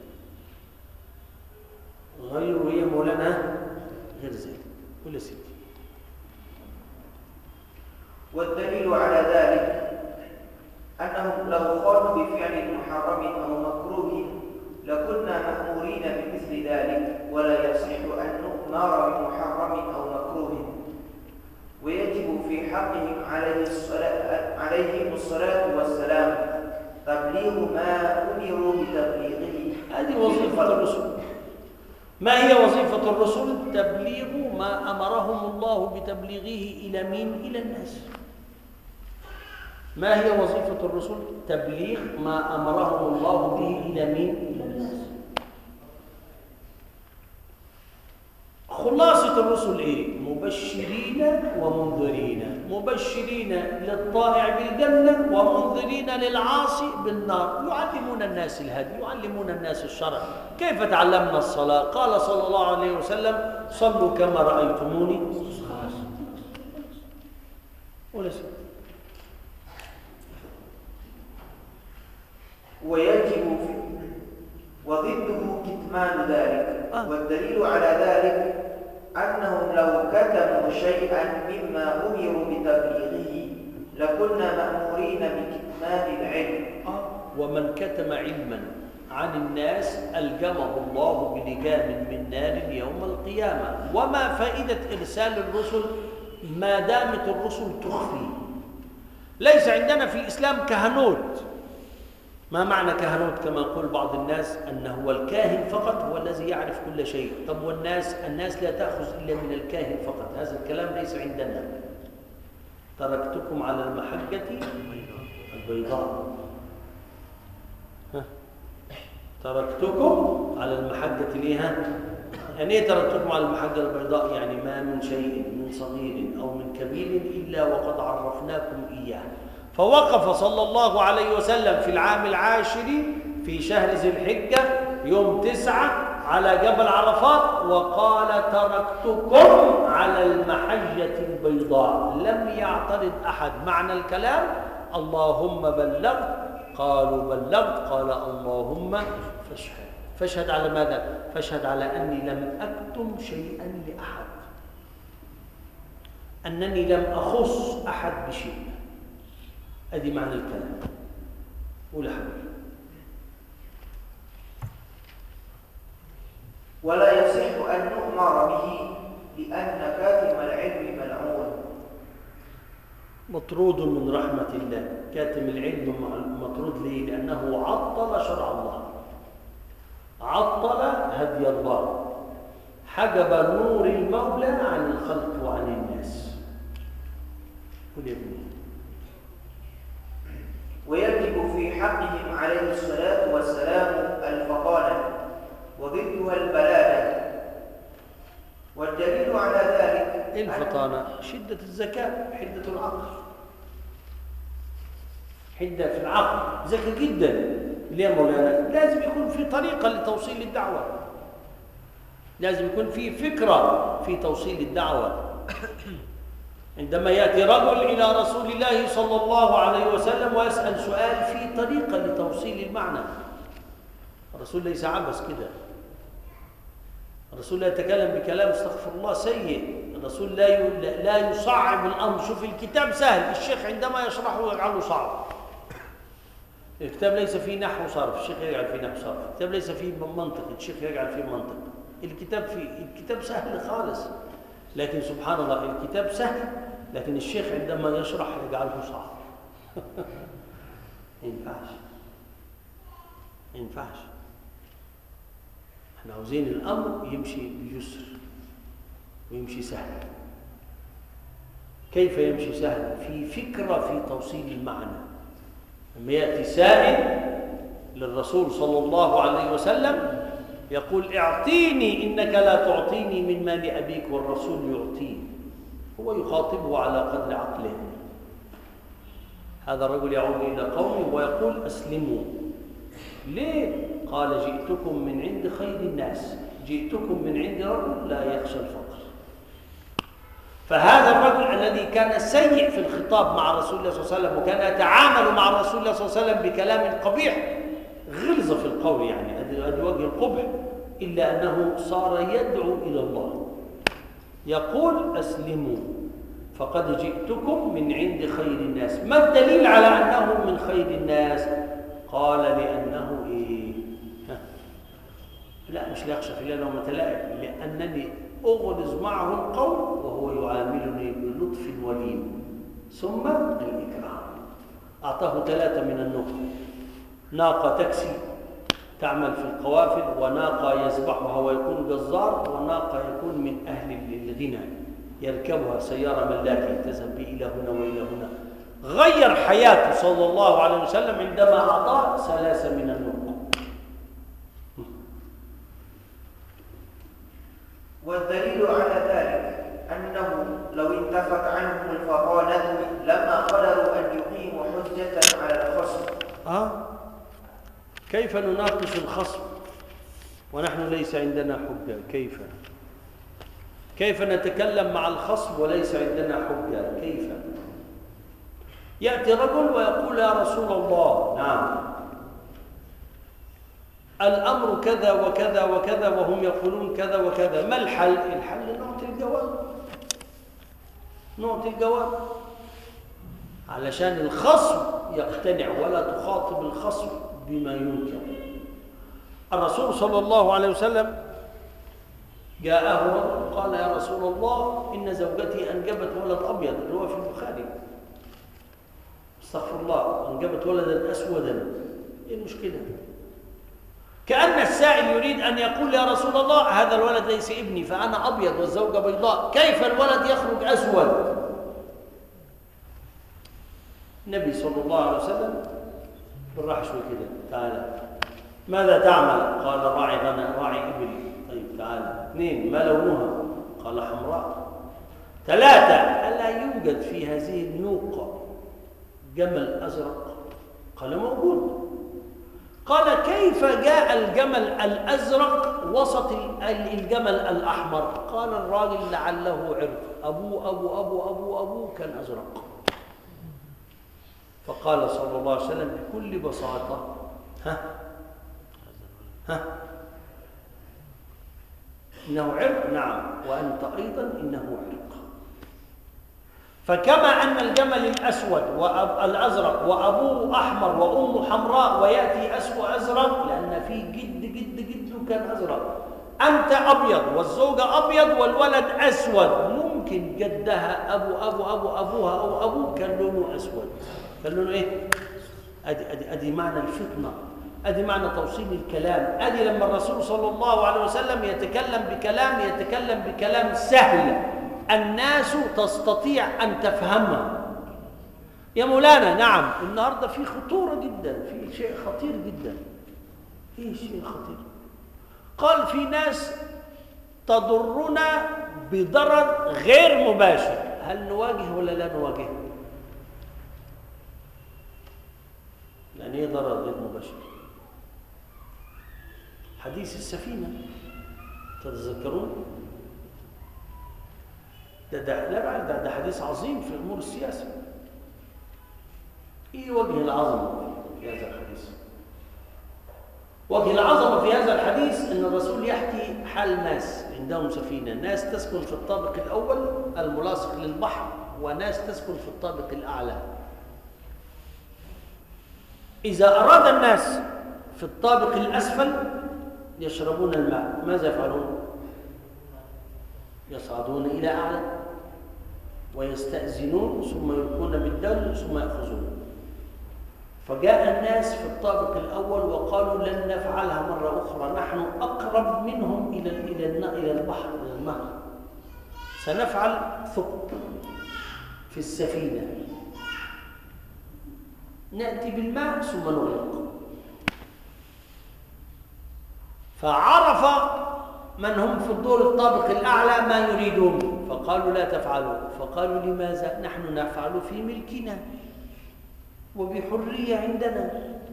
غير يا مولانا غير ذلك. كل سيدي. والدليل على ذلك أنهم لو خانوا بفعل محرم أو مكروه لكنا مأمورين بمثل ذلك، ولا يصح أن نؤمر بمحرم أو مكروه حقهم عليهم الصلاة والسلام تبليغ ما أمروا بتبليغه. هذه وظيفة الرسل. ما هي وظيفة الرسل؟ تبليغ ما أمرهم الله بتبليغه إلى مين؟ إلى الناس. ما هي وظيفة الرسل؟ تبليغ ما أمرهم الله به إلى مين؟ إلى الناس. خلاصة الرسل إيه؟ مبشرين ومنذرين. مبشرين للطائع بالجنة ومنذرين للعاصي بالنار. يعلمون الناس الهدي، يعلمون الناس الشرع. كيف تعلمنا الصلاة؟ قال صلى الله عليه وسلم: صلوا كما رأيتموني. ولا شيء. ويجب وضده كتمان ذلك. والدليل على ذلك أنهم لو كتموا شيئا مما أمروا بتبليغه لكنا مأمورين بكتمان العلم. ومن كتم علما عن الناس ألجمه الله بلجام من نار يوم القيامة. وما فائدة إرسال الرسل ما دامت الرسل تخفي؟ ليس عندنا في الإسلام كهنوت. ما معنى كهنوت؟ كما يقول بعض الناس أنه هو الكاهن فقط هو الذي يعرف كل شيء. طب والناس لا تأخذ إلا من الكاهن فقط. هذا الكلام ليس عندنا. تركتكم على المحجة البيضاء. تركتكم على المحجة ليها. يعني ايه تركتكم على المحجة البيضاء؟ يعني ما من شيء من صغير أو من كبير إلا وقد عرفناكم إياه. فوقف صلى الله عليه وسلم في العام العاشر في شهر ذي الحجة يوم 9 على جبل عرفات وقال: تركتكم على المحجة البيضاء. لم يعترض أحد. معنى الكلام: اللهم بلغت. قالوا: بلغت. قال: اللهم فاشهد. فاشهد على ماذا؟ فاشهد على أني لم أكتم شيئا لأحد، أنني لم أخص أحد بشيء. هذه معنى الكلام. قول حبيبي. ولا يصح أن نؤمر به لأن كاتم العلم ملعون. مطرود من رحمة الله. كاتم العلم مطرود ليه؟ لأنه عطل شرع الله، عطل هدي الله، حجب نور المولى عن الخلق وعن الناس. قل يا ابني. ويجب في حقهم عليه الصلاة والسلام الفطانة وضدها البلادة. والدليل على ذلك الفطانة شدة الذكاء، حدة العقل، حدة في العقل، ذكي جدا. ليه يا مولانا؟ لازم يكون في طريقة لتوصيل الدعوة، لازم يكون في فكرة في توصيل الدعوة. عندما يأتي رجل إلى رسول الله صلى الله عليه وسلم ويسأل سؤال في طريقة لتوصيل المعنى. الرسول ليس عبث كده. الرسول لا يتكلم بكلام استغفر الله سيء. الرسول لا يصعب الأمر. شوف الكتاب سهل، الشيخ عندما يشرحه يجعله صعب. الكتاب ليس فيه نحو صرف، الشيخ يجعل فيه نحو صرف. الكتاب ليس فيه منطق، الشيخ يجعل فيه منطق. الكتاب سهل خالص، لكن سبحان الله الكتاب سهل، لكن الشيخ عندما يشرح يجعله صعب. ما ينفعش. احنا عاوزين الامر يمشي بيسر ويمشي سهل. كيف يمشي سهل؟ في فكره في توصيل المعنى. لما ياتي سائل للرسول صلى الله عليه وسلم يقول: اعطيني انك لا تعطيني من مال ابيك، والرسول يعطيه. هو يخاطبه على قدر عقله. هذا الرجل يعود الى قومه ويقول: اسلموا. ليه؟ قال: جئتكم من عند خير الناس، جئتكم من عند رجل لا يخشى الفقر. فهذا الرجل الذي كان سيء في الخطاب مع رسول الله صلى الله عليه وسلم وكان يتعامل مع رسول الله صلى الله عليه وسلم بكلام قبيح، غلظ في القول، يعني هذا وجه القبح، إلا أنه صار يدعو إلى الله يقول: أسلموا فقد جئتكم من عند خير الناس. ما الدليل على أنه من خير الناس؟ قال: لأنه إيه؟ لا، مش ليخشى في الله لومة لائم، لأنني أغلظ معه القول وهو يعاملني بلطف ولين. ثم الإكرام. أعطاه 3 من النقط: ناقة تكسي تعمل في القوافل، وناقة يذبحها ويكون جزار، وناقة يكون من أهل الذين يركبها سيارة ملاكي تذهب به إلى هنا وإلى هنا. غير حياته صلى الله عليه وسلم عندما أعطاه 3 من النقط. والدليل على ذلك أنه لو انتفت عنهم الفطانة لما قدروا أن يقيموا حجة على الخصم. كيف نناقش الخصم ونحن ليس عندنا حجة؟ كيف نتكلم مع الخصم وليس عندنا حجة؟ كيف؟ يأتي رجل ويقول: يا رسول الله، نعم، الأمر كذا وكذا وكذا وهم يقولون كذا وكذا، ما الحل؟ الحل نعطي الجواب علشان الخصم يقتنع، ولا تخاطب الخصم بما ينكر. الرسول صلى الله عليه وسلم جاءه رجل قال: يا رسول الله، إن زوجتي أنجبت ولد أبيض، اللي هو في البخاري، استغفر الله، أنجبت ولدا أسودا، إيه المشكلة؟ كأن السائل يريد أن يقول: يا رسول الله، هذا الولد ليس ابني، فأنا أبيض والزوجة بيضاء، كيف الولد يخرج أسود؟ النبي صلى الله عليه وسلم بالراحة شوي كده: تعالى، ماذا تعمل؟ قال: راعي إبل. طيب تعالى. 2: ما لونها؟ قال: حمراء. 3: ألا يوجد في هذه النوقة جمل أزرق؟ قال: موجود. قال: كيف جاء الجمل الأزرق وسط الجمل الأحمر؟ قال الراجل: لعله عرق، أبوه كان أزرق. فقال صلى الله عليه وسلم بكل بساطة: إنه عرق؟ نعم، وأنت أيضا إنه عرق. فكما أن الجمل الأسود والأزرق وأبوه أحمر وأمه حمراء ويأتي أزرق لأن في جد كان أزرق، أنت أبيض والزوجة أبيض والولد أسود، ممكن جدها أبوها أو أبوه كان لونه أسود. كان لونه إيه؟ أدي معنى الفطنة، أدي معنى توصيل الكلام، أدي لما الرسول صلى الله عليه وسلم يتكلم بكلام سهل الناس تستطيع أن تفهمه. يا مولانا، نعم، النهاردة في خطورة جدا، في شيء خطير جدا. إيه شيء خطير؟ قال: في ناس تضرنا بضرر غير مباشر، هل نواجه ولا لا نواجه؟ يعني إيه ضرر غير مباشر؟ حديث السفينة، تتذكرون؟ ده حديث عظيم في أمور السياسة. إيه وجه العظمة في هذا الحديث؟ وجه العظمة في هذا الحديث أن الرسول يحكي حال ناس عندهم سفينة، ناس تسكن في الطابق الأول الملاصق للبحر، وناس تسكن في الطابق الأعلى. إذا أراد الناس في الطابق الأسفل يشربون الماء، ماذا يفعلون؟ يصعدون إلى أعلى ويستأذنون ثم يلقون بالدلو ثم يأخذون. فجاء الناس في الطابق الأول وقالوا: لن نفعلها مرة أخرى، نحن أقرب منهم إلى البحر، إلى النهر، سنفعل ثقب في السفينة، نأتي بالماء ثم نغلق. فعرف من هم في الدور الطابق الأعلى ما يريدون، فقالوا: لا تفعلوا. فقالوا: لماذا؟ نحن نفعل في ملكنا وبحرية عندنا.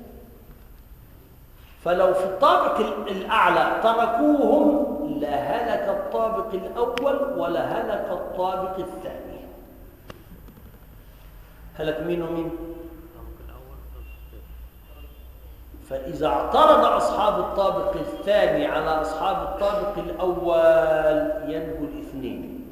فلو في الطابق الأعلى تركوهم لهلك الطابق الأول ولا هلك الطابق الثاني. هلك مين ومين؟ فإذا اعترض أصحاب الطابق الثاني على أصحاب الطابق الأول ينجو الاثنين.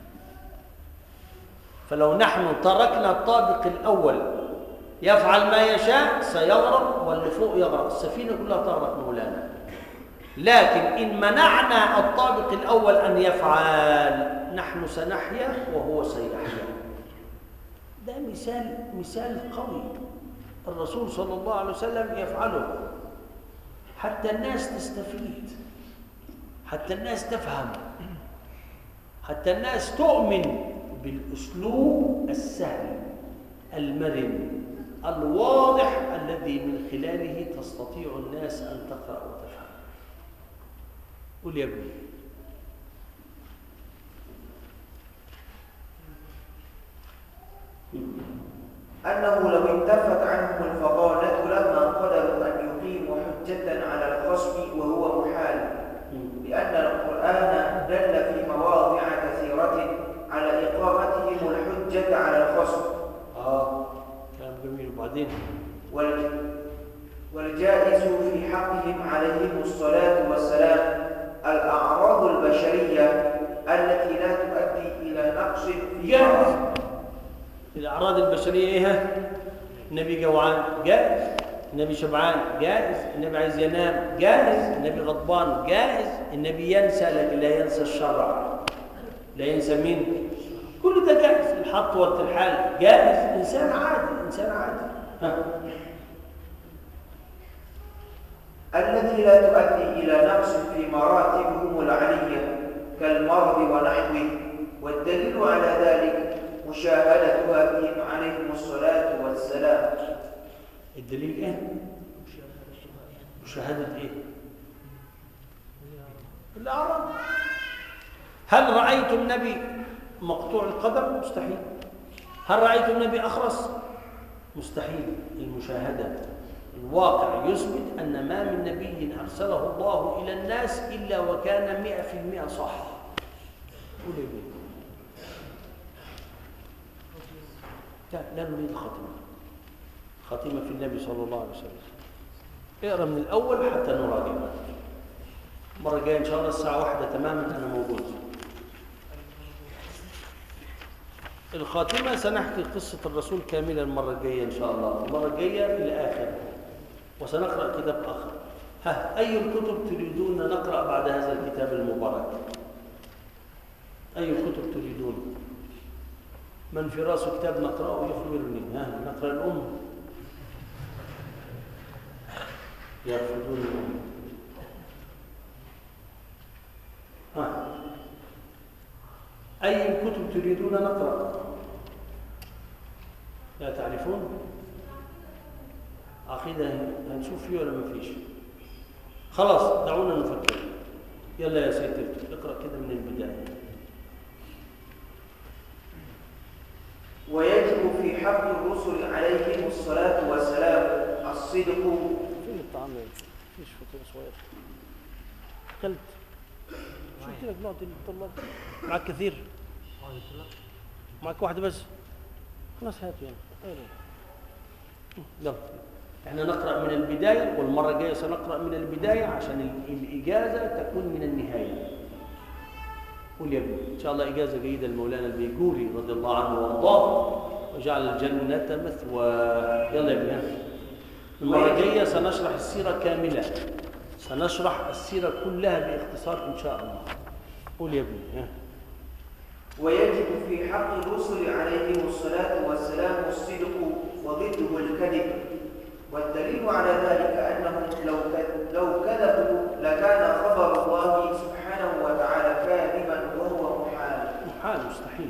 فلو نحن تركنا الطابق الأول يفعل ما يشاء سيغرق، واللي فوق يغرق، السفينة كلها تغرق مولانا. لكن إن منعنا الطابق الأول أن يفعل نحن سنحيا وهو سيحيا. ده مثال قوي الرسول صلى الله عليه وسلم يفعله حتى الناس تستفيد، حتى الناس تفهم، حتى الناس تؤمن بالأسلوب السهل المرن الواضح الذي من خلاله تستطيع الناس أن تقرأ وتفهم. قل يا ابني. أنه لو انتفت عنهم الفضالة لما قدروا أن يقيموا حجة على الخصم وهو محال، لأن القرآن دل في مواضع كثيرة على إقامتهم الحجة على الخصم. كلام جميل. وبعدين والجائز في حقهم عليهم الصلاة والسلام الأعراض البشرية التي لا تؤدي إلى نقص في جائز. الأعراض البشرية إيه؟ النبي جوعان جائز، النبي شبعان جائز، النبي عايز ينام جائز، النبي غضبان جائز، النبي ينسى لكن لا ينسى الشرع، لا ينسى مين؟ كل ده جائز. الحط والترحال جائز. إنسان عادي، إنسان عادي. التي لا تؤدي إلى نقص في مراتبهم العلية كالمرض ونحوه، والدليل على ذلك مشاهدتها فيهم عليهم الصلاة والسلام. الدليل إيه؟ مشاهدة إيه؟ الأعراض. هل رأيت النبي مقطوع القدم؟ مستحيل. هل رأيت النبي أخرس؟ مستحيل. المشاهدة الواقع يثبت أن ما من نبي أرسله الله إلى الناس إلا وكان 100% صح. قول يا بيه. لا نريد خاتمة في النبي صلى الله عليه وسلم. اقرأ من الأول حتى نراجع. المرة الجاية إن شاء الله الساعة 1 تماما أنا موجود. الخاتمة سنحكي قصة الرسول كاملة المرة الجاية إن شاء الله. المرة الجاية في الآخر، وسنقرأ كتاب آخر. أي الكتب تريدون نقرأ بعد هذا الكتاب المبارك؟ أي الكتب تريدون؟ من في راسه كتاب نقرأه يخبرني. نقرأ الأم. يرفضون الأم. أي الكتب تريدون نقرأ؟ لا تعرفون؟ عقيدة هنشوف فيه ولا ما فيش؟ خلاص دعونا نفكر. يلا يا سيدي اقرأ كده من البداية. ويجب في حق الرسل عليهم الصلاة والسلام الصدق. فين الطعام؟ فيش فطير صغير. أكلت. شو قلت لك؟ نقعد الطلاب. معك كثير؟ معك واحدة بس؟ خلاص هات يعني. يلا. احنا نقرأ من البداية، والمرة الجاية سنقرأ من البداية عشان الإجازة تكون من النهاية. قول يا ابني. إن شاء الله إجازة جيدة لمولانا البيجوري رضي الله عنه وارضاه وجعل الجنة مثواه. يلا يا ابني. المرة الجاية سنشرح السيرة كاملة، سنشرح السيرة كلها باختصار إن شاء الله. قول يا ابني. ويجب في حق الرسل عليهم الصلاة والسلام الصدق وضده الكذب، والدليل على ذلك أنهم لو كذبوا لكان خبر الله سبحانه وتعالى كاذبا وهو محال مستحيل.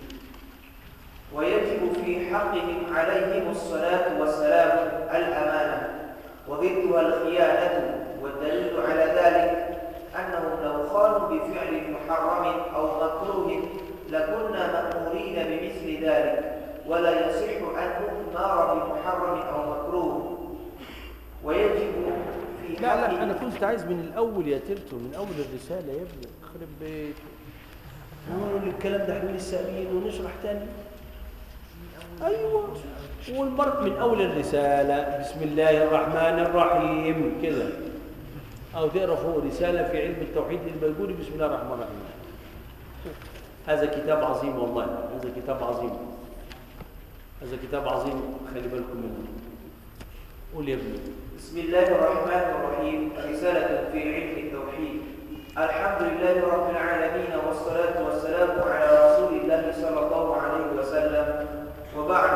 ويجب في حقهم عليهم الصلاة والسلام الأمانة وضدها الخيانة، والدليل على ذلك أنهم لو خانوا بفعل محرم أو مكروه لكنا مأمورين بمثل ذلك، ولا يصح أن نؤمر بمحرم أو مكروه. ويجب في لا أنا كنت عايز من الأول يا ترتو، من أول الرسالة يا ابني. خرب بيت نقول الكلام ده احنا لسه قايلين ونشرح تاني. أيوة، والمرة من أول الرسالة بسم الله الرحمن الرحيم كذا، أو تقرأ فوق رسالة في علم التوحيد للبيجوري بسم الله الرحمن الرحيم. هذا كتاب عظيم والله، هذا كتاب عظيم، هذا كتاب عظيم، خلي بالكم منه. قول يا ابني. بسم الله الرحمن الرحيم. رسالة في علم التوحيد. الحمد لله رب العالمين، والصلاة والسلام على رسول الله صلى الله عليه وسلم، وبعد.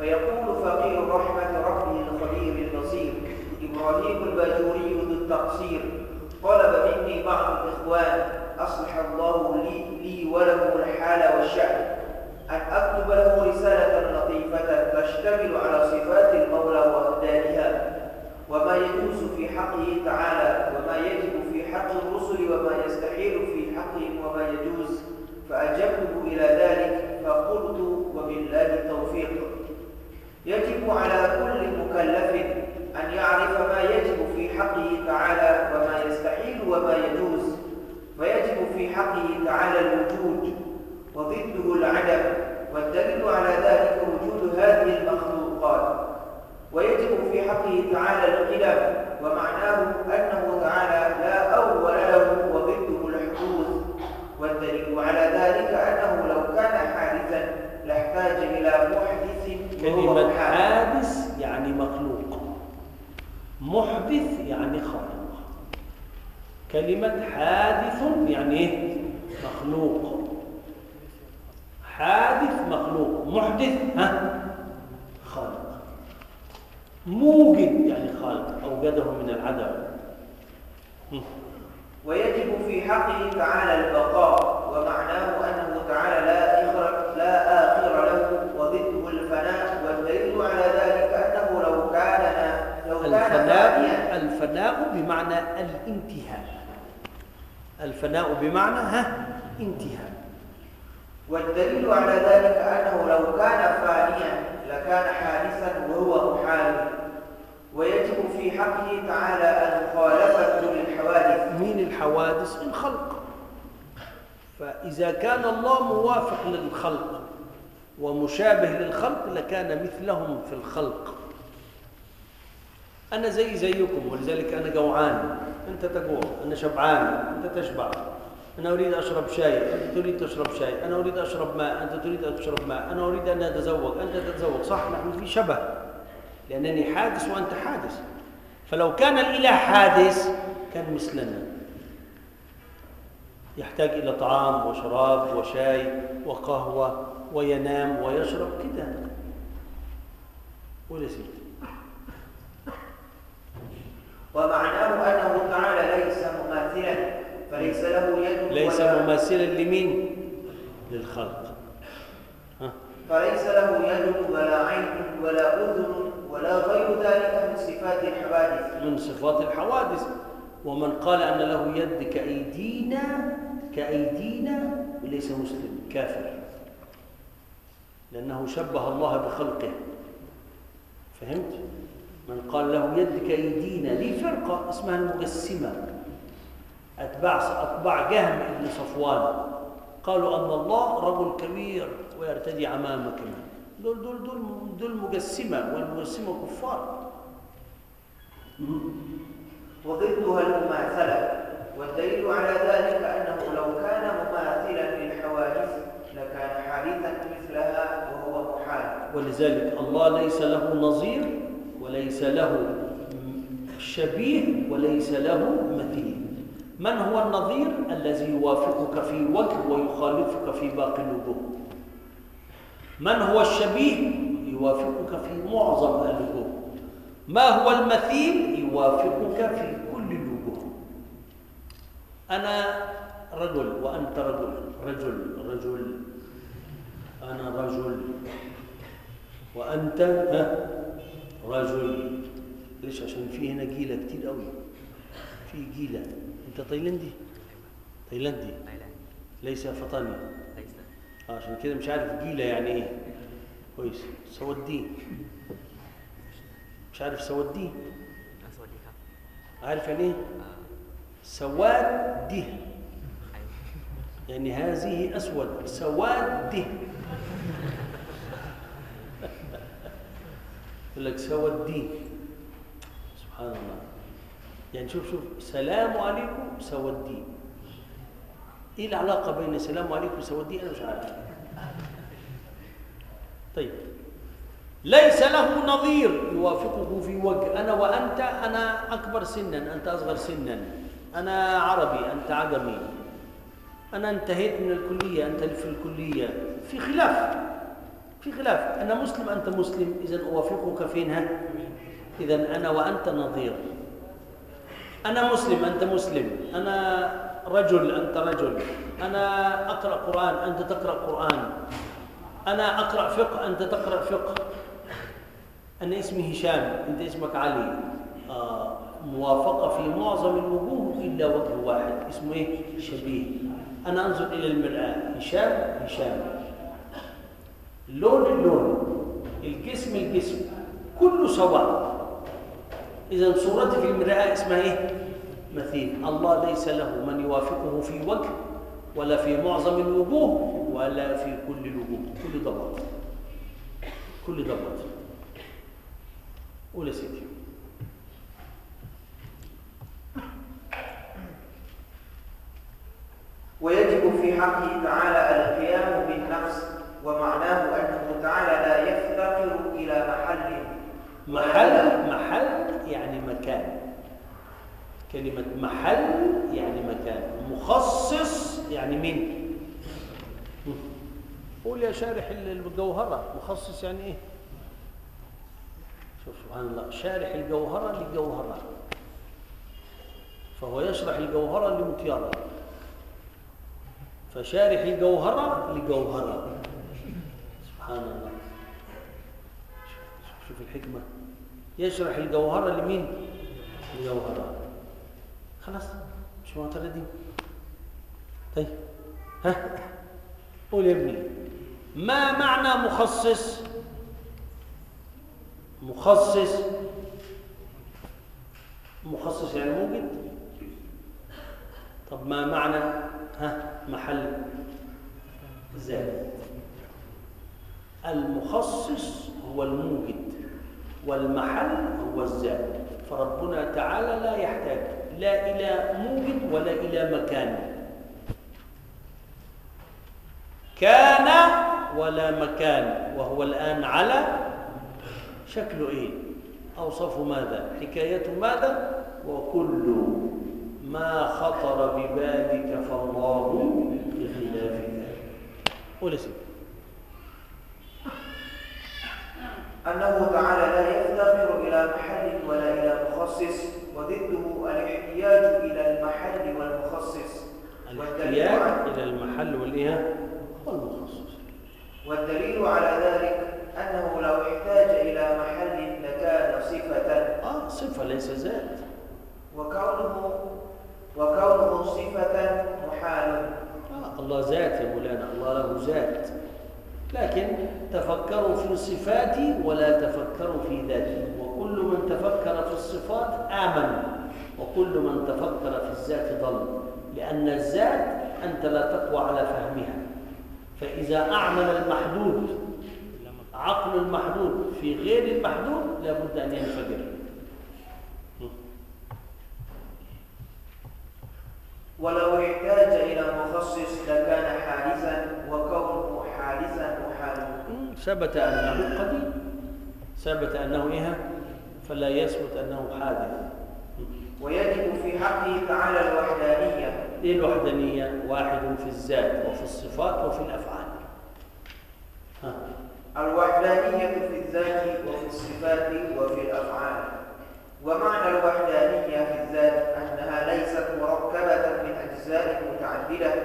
فيقول فقير رحمة ربه الخبير البصير إبراهيم الباجوري ذو التقصير طلب مني بعض الإخوان أصلح الله لي وله الحال والشأن أن أكتب له رسالة لطيفة تشتمل على صفات المولى وأهدافها وما يجوز في حقه تعالى وما يجب في حق الرسل وما يستحيل في حقهم وما يجوز فأجبته إلى ذلك فقلت وبالله التوفيق يجب على كل مكلف أن يعرف ما يجب في حقه تعالى وما يستحيل وما يجوز فيجب في حقه تعالى الوجود وضده العدم والدليل على ذلك وجود هذه المخلوقات ويجب في حقه تعالى القدم ومعناه أنه تعالى لا أول له وضده الحدوث والدليل على ذلك أنه لو كان حادثا لاحتاج إلى محدث. كلمة حادث يعني مخلوق، محدث يعني خالق. كلمة حادث يعني ايه؟ مخلوق. حادث مخلوق، محدث خالق. موجد يعني خالق، أوجده من العدم. ويجب في حقه تعالى البقاء ومعناه أنه تعالى لا آخر له وضده الفناء والدليل على ذلك أنه لو كان الفناء بمعنى الانتهاء. الفناء بمعنى انتهاء. والدليل على ذلك أنه لو كان فانيا لكان حادثا وهو محال. ويجب في حقه تعالى المخالفة للحوادث. مين الحوادث؟ الخلق. فإذا كان الله موافق للخلق ومشابه للخلق لكان مثلهم في الخلق. أنا زيكم، ولذلك أنا جوعان، أنت تجوع، أنا شبعان، أنت تشبع. أنا أريد أشرب شاي، أنت تريد تشرب شاي، أنا أريد أشرب ماء، أنت تريد أن تشرب ماء، أنا أريد أن أتزوج، أنت تتزوج، صح؟ نحن في شبه، لأنني حادث وأنت حادث. فلو كان الإله حادث كان مثلنا، يحتاج إلى طعام وشراب وشاي وقهوة وينام ويشرب كده، ولا سيد. ومعناه أنه تعالى ليس مماثلا فليس له يد ليس مماثلا لمين؟ للخلق. فليس له يد ولا عين ولا أذن ولا غير ذلك من صفات الحوادث. من صفات الحوادث. ومن قال أن له يد كأيدينا ليس مسلم، كافر، لأنه شبه الله بخلقه. فهمت؟ من قال له يد كأيدينا، دي فرقة اسمها المجسمة، أتباع جهم بن صفوان، قالوا أن الله رجل كبير ويرتدي عمامة كمان. دول مجسمة، والمجسمة كفار. وضدها المماثلة. والدليل على ذلك أنه لو كان مماثلا للحوادث لكان حادثا مثلها وهو محال. ولذلك الله ليس له نظير وليس له شبيه وليس له مثيل. من هو النظير؟ الذي يوافقك في وجه ويخالفك في باقي الوجوه. من هو الشبيه؟ يوافقك في معظم الوجوه. ما هو المثيل؟ يوافقك في كل الوجوه. أنا رجل وأنت رجل، أنا رجل وأنت رجل. ليش؟ عشان في هنا جيلة كتير قوي، في جيلة. أنت تايلاندي ليس فطني، عشان كده مش عارف جيلة يعني إيه. كويس. سودي، مش عارف سودي؟ عارف يعني إيه؟ سواد ده، يعني هذه أسود، سواد ده. يقول لك سودي، سبحان الله. يعني شوف سلام عليكم سودي. ايه العلاقه بين سلام عليكم وسودي؟ انا مش عارف. طيب، ليس له نظير يوافقه في وجه. انا وانت، انا اكبر سنا انت اصغر سنا، انا عربي انت عجمي، انا انتهيت من الكليه انت في الكليه، في خلاف في خلاف. أنا مسلم أنت مسلم، إذن أوافقك فينها. إذن أنا وأنت نظير. أنا مسلم أنت مسلم، أنا رجل أنت رجل، أنا أقرأ قرآن أنت تقرأ قرآن، أنا أقرأ فقه أنت تقرأ فقه، أنا اسمي هشام أنت اسمك علي. موافقة في معظم الوجوه إلا وجه واحد اسمه إيه؟ شبيه. أنا أنظر إلى المرآة، هشام هشام، اللون اللون، الجسم الجسم، كله سواء. إذا صورتي في المرآة اسمها إيه؟ مثيل. الله ليس له من يوافقه في وجه ولا في معظم الوجوه ولا في كل الوجوه. كل ضبط، كل ضبط. قول يا سيدي. ويجب في حقه تعالى القيام بالنفس، ومعناه أنه تعالى لا يفتقر إلى محل يعني مكان. كلمة محل يعني مكان. مخصص يعني مين؟ قول يا شارح الجوهرة، مخصص يعني إيه؟ شوف سبحان الله، شارح الجوهرة لجوهرة، فهو يشرح الجوهرة لمطيرة، فشارح الجوهرة لجوهرة. سبحان الله، شوف الحكمة. يشرح الجوهرة لمين؟ لجوهرة. خلاص مش معترضين. طيب ها قول يا ابني، ما معنى مخصص؟ مخصص يعني موجد. طب ما معنى محل ذات؟ المخصص هو الموجد والمحل هو الذات. فربنا تعالى لا يحتاج لا إلى موجد ولا إلى مكان، كان ولا مكان، وهو الآن على شكله إيه؟ أوصف ماذا؟ حكاية ماذا؟ وكل ما خطر ببالك فالله بخلاف ذلك. قول سيدي. أنه تعالى لا يفتقر إلى محل ولا إلى مخصص، وضده الاحتياج إلى المحل والمخصص. الاحتياج إلى المحل والمخصص. والدليل على ذلك أنه لو احتاج إلى محل لكان صفة. صفة ليس ذات. وكونه صفة محال. الله ذات يا مولانا، الله له ذات، لكن تفكروا في صفاتي ولا تفكروا في ذاتي. وكل من تفكر في الصفات آمن، وكل من تفكر في الذات ضل، لأن الذات أنت لا تقوى على فهمها. فإذا أعمل المحدود عقل المحدود في غير المحدود لابد أن ينفجر. ولو احتاج إلى مخصص لكان حادثا، وكونه حادثا محال. ثبت أنه قديم، ثبت أنه فلا يثبت أنه حادث. ويجب في حقه تعالى الوحدانية. إيه الوحدانية؟ واحد في الذات وفي الصفات وفي الأفعال. الوحدانية في الذات وفي الصفات وفي الأفعال. ومعنى الوحدانية في الذات أنها ليست مركبة من أجزاء متعددة،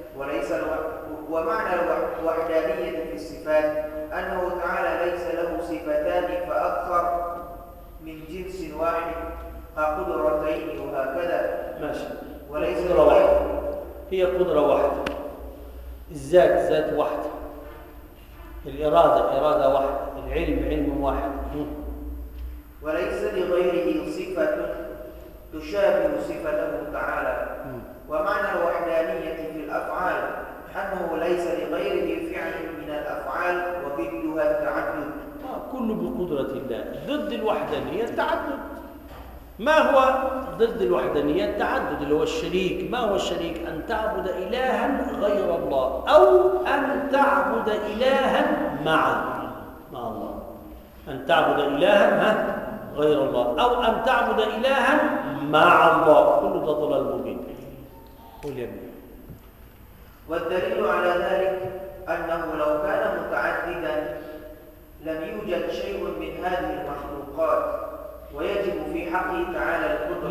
ومعنى الوحدانية في الصفات أنه تعالى ليس له صفتان فأكثر من جنس واحد كقدرتين وهكذا. ماشي. وليس قدرة واحدة، هي قدرة واحدة. الذات ذات واحدة، الإرادة إرادة واحدة، العلم علم واحد. وليس لغيره صفة تشابه صفته تعالى. ومعنى الوحدانية في الأفعال أنه ليس لغيره فعل من الأفعال وضدها التعدد. كل بقدرة الله. ضد الوحدانية التعدد. ما هو ضد الوحدانية التعدد؟ اللي هو الشريك. ما هو الشريك؟ أن تعبد إلها غير الله، أو أن تعبد إلها مع الله. أن تعبد إلها غير الله، أو أن تعبد إلها مع الله. كل ده ضلال مبين. قول يا ابني. والدليل على ذلك أنه لو كان متعددا يوجد شيء من هذه المخلوقات ويجب في حقه تعالى القدرة.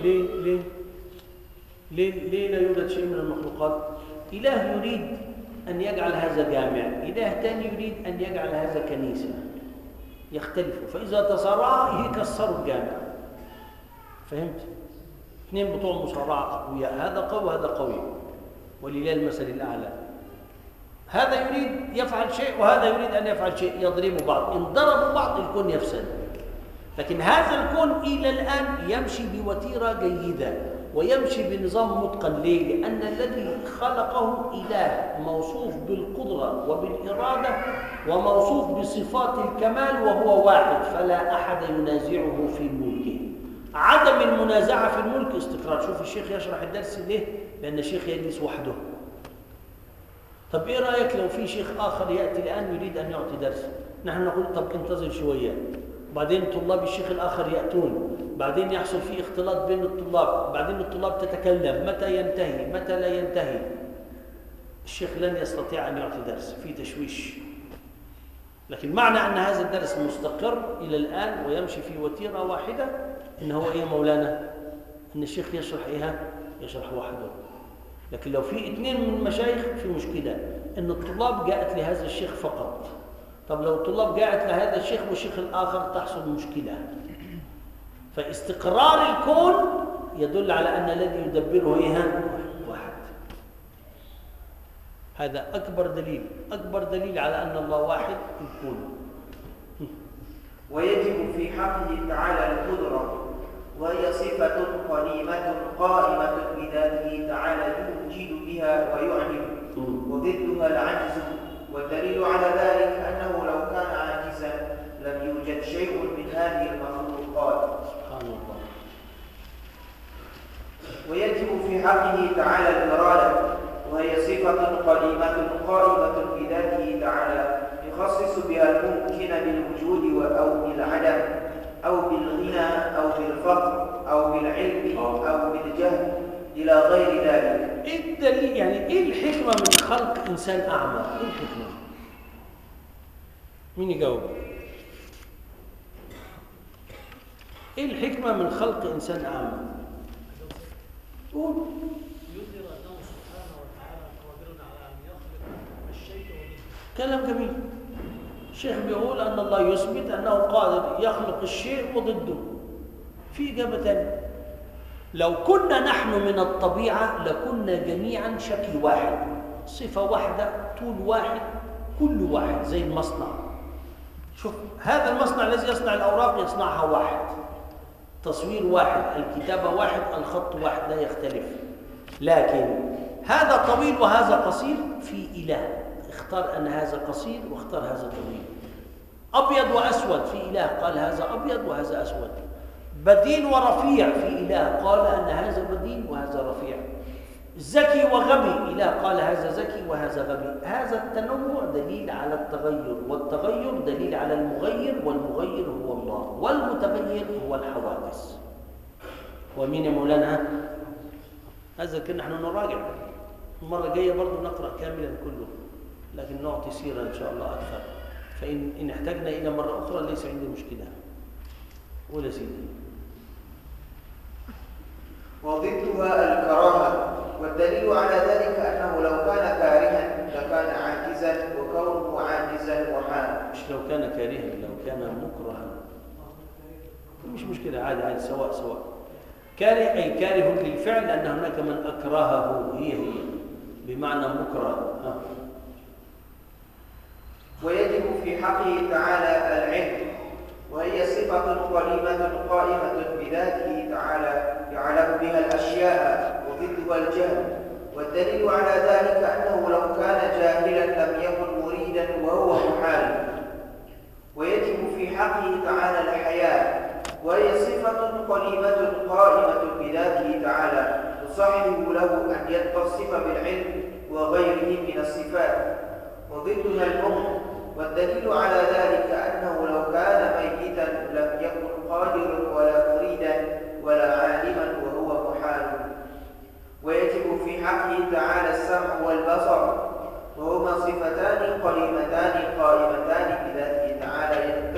ليه لا يوجد شيء من المخلوقات؟ إله يريد أن يجعل هذا جامع، إله ثاني يريد أن يجعل هذا كنيسة، يختلفوا، فإذا تصارعا يكسروا الجامع. فهمت؟ اثنين بتوع مصارعة أقوياء، هذا قوي وهذا قوي، ولله المثل الأعلى. هذا يريد يفعل شيء وهذا يريد أن يفعل شيء، يضربوا بعض، إن ضربوا بعض الكون يفسد. لكن هذا الكون إلى الآن يمشي بوتيرة جيدة ويمشي بنظام متقن. ليه؟ لأن الذي خلقه إله موصوف بالقدرة وبالإرادة وموصوف بصفات الكمال وهو واحد، فلا أحد ينازعه في ملكه. عدم المنازعة في الملك استقرار. شوف الشيخ يشرح الدرس ليه؟ لأن الشيخ يجلس وحده. طب إيه رأيك لو في شيخ آخر يأتي الآن يريد أن يعطي درس؟ نحن نقول طب انتظر شوية، بعدين طلاب الشيخ الآخر يأتون، بعدين يحصل في اختلاط بين الطلاب، بعدين الطلاب تتكلم، متى ينتهي متى لا ينتهي. الشيخ لن يستطيع أن يعطي درس، في تشويش. لكن معنى أن هذا الدرس مستقر إلى الآن ويمشي في وتيرة واحدة، إن هو إيه مولانا؟ إن الشيخ يشرح إيه؟ يشرح وحده. لكن لو في اثنين من المشايخ في مشكلة، إن الطلاب جاءت لهذا الشيخ فقط. طب لو الطلاب جاءت لهذا الشيخ والشيخ الآخر تحصل مشكلة. فاستقرار الكون يدل على أن الذي يدبره إيه؟ واحد. هذا أكبر دليل على أن الله واحد في الكون. ويجب في حقه تعالى القدرة، وهي صفة قديمة قائمة بذاته تعالى يوجد بها ويعلم، وضدها العجز. والدليل على ذلك أنه لو كان عاجزا لم يوجد شيء من هذه المخلوقات. سبحان الله. ويجب في حقه تعالى الإرادة، وهي صفة قديمة قائمة بذاته تعالى يخصص بها الممكن بالوجود أو بالعدم، أو بالغنى أو بالفقر أو بالعلم أو بالجهل إلى غير ذلك. إيه الدليل؟ يعني إيه الحكمة من خلق إنسان أعمى؟ إيه الحكمة؟ مين يجاوب؟ إيه الحكمة من خلق إنسان أعمى؟ قول. يظهر أنه سبحانه وتعالى قادر على أن يخلق الشيء وضده. كلام جميل. الشيخ بيقول أن الله يثبت أنه قادر يخلق الشيء وضده. في إجابة ثانية. لو كنا نحن من الطبيعة لكنا جميعا شكل واحد، صفة واحدة، طول واحد، كل واحد زي المصنع. شوف هذا المصنع الذي يصنع الأوراق يصنعها واحد، تصوير واحد، الكتابة واحد، الخط واحد لا يختلف. لكن هذا طويل وهذا قصير، في إله اختار أن هذا قصير واختار هذا طويل. أبيض وأسود، في إله قال هذا أبيض وهذا أسود. بدين ورفيع، في إله قال أن هذا بدين وهذا رفيع. ذكي وغبي، إله قال هذا ذكي وهذا غبي. هذا التنوع دليل على التغير، والتغير دليل على المغير، والمغير هو الله، والمتغير هو الحوادث. ومين يا مولانا؟ هذا كنا نحن نراجع المرة الجاية برضه نقرأ كاملا كله، لكن نعطي سيرة إن شاء الله أكثر. فإن احتجنا إلى مرة أخرى ليس عندي مشكلة. ولا سيدي. وضدها الكراهة، والدليل على ذلك أنه لو كان كارها لكان عاجزا، وكونه عاجزا وحال. مش لو كان كارها، لو كان مكرها. مش مشكلة، عادي سواء. كاره أي كاره للفعل، لأن هناك من أكرهه، هي بمعنى مكره. ويجب في حقه تعالى العلم، وهي صفة قديمة قائمة بذاته تعالى يعلم بها الأشياء، وضدها الجهل. والدليل على ذلك أنه لو كان جاهلا لم يكن مريدا، وهو محال. ويجب في حقه تعالى الحياة، وهي صفة قديمة قائمة بذاته تعالى تصحح له أن يتصف بالعلم وغيره من الصفات، وضدها الموت. والدليل على ذلك أنه لو كان ميتا لم يكن قادرا ولا مريدا ولا عالما، وهو محال. ويجب في حقه تعالى السمع والبصر، وهما صفتان قديمتان قائمتان بذاته تعالى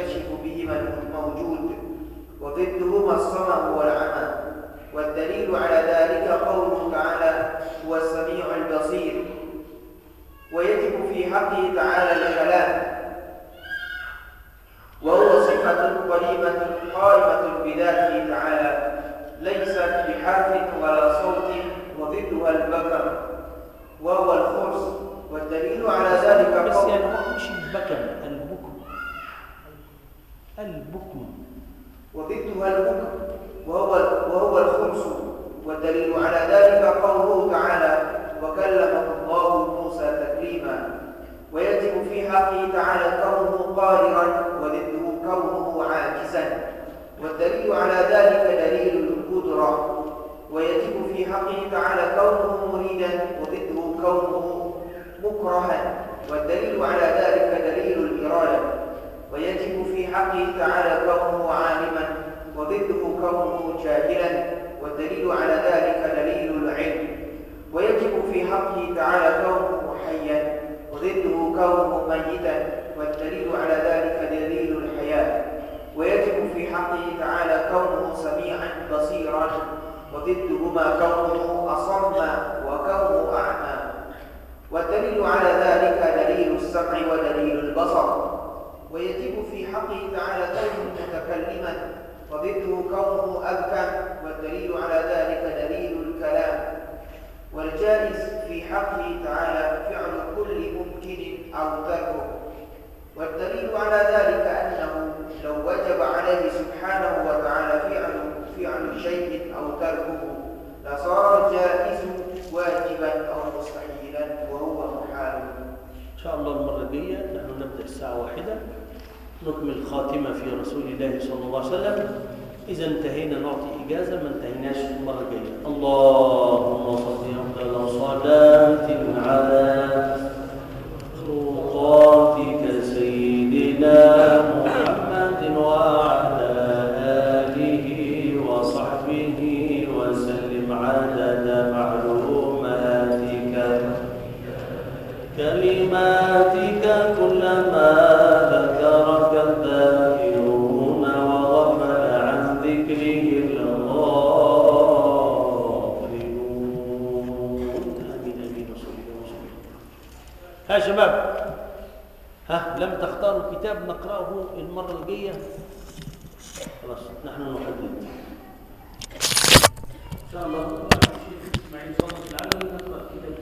البكم. وضدها البكم وهو الخمس. والدليل على ذلك قوله تعالى: وكلم الله موسى تكليما. ويجب في حقه تعالى كونه قادرا وضده كونه عاجزا. والدليل على ذلك دليل القدرة. ويجب في حقه تعالى كونه مريدا وضده كونه مكرها. والدليل على ذلك دليل الإرادة. ويجب في حقه تعالى كونه عالما وضده كونه جاهلا. والدليل على ذلك دليل العلم. ويجب في حقه تعالى كونه حيا وضده كونه ميتا. والدليل على ذلك دليل الحياة. ويجب في حقه تعالى كونه سميعا بصيرا وضدهما كونه أصم وكونه أعمى. والدليل على ذلك دليل السمع ودليل البصر. ويجب في حقه تعالى كونه متكلما وضده كونه أذكى. والدليل على ذلك دليل الكلام. والجائز في حقه تعالى فعل كل ممكن أو تركه. والدليل على ذلك أنه لو وجب عليه سبحانه وتعالى فعل شيء أو تركه لصار الجائز واجبا أو مستحيلا وهو محال. إن شاء الله المرة الجاية نحن نبدأ الساعة 1 نكمل خاتمة في رسول الله صلى الله عليه وسلم. إذا انتهينا نعطي إجازة، ما انتهيناش المرة الجاية. اللهم صل أفضل صلاة على خلقاتك سيدنا محمد وعلى آله وصحبه وسلم عدد معلوماتك كلماتك كلما ذكرك الذاكرون وغفل عن ذكره الغافلون. آمين آمين وصلى الله وسلم. ها شباب، لم تختاروا كتاب نقرأه المرة الجاية؟ خلاص نحن نحدد إن شاء الله. معي صوت العالم نقرأ كتاب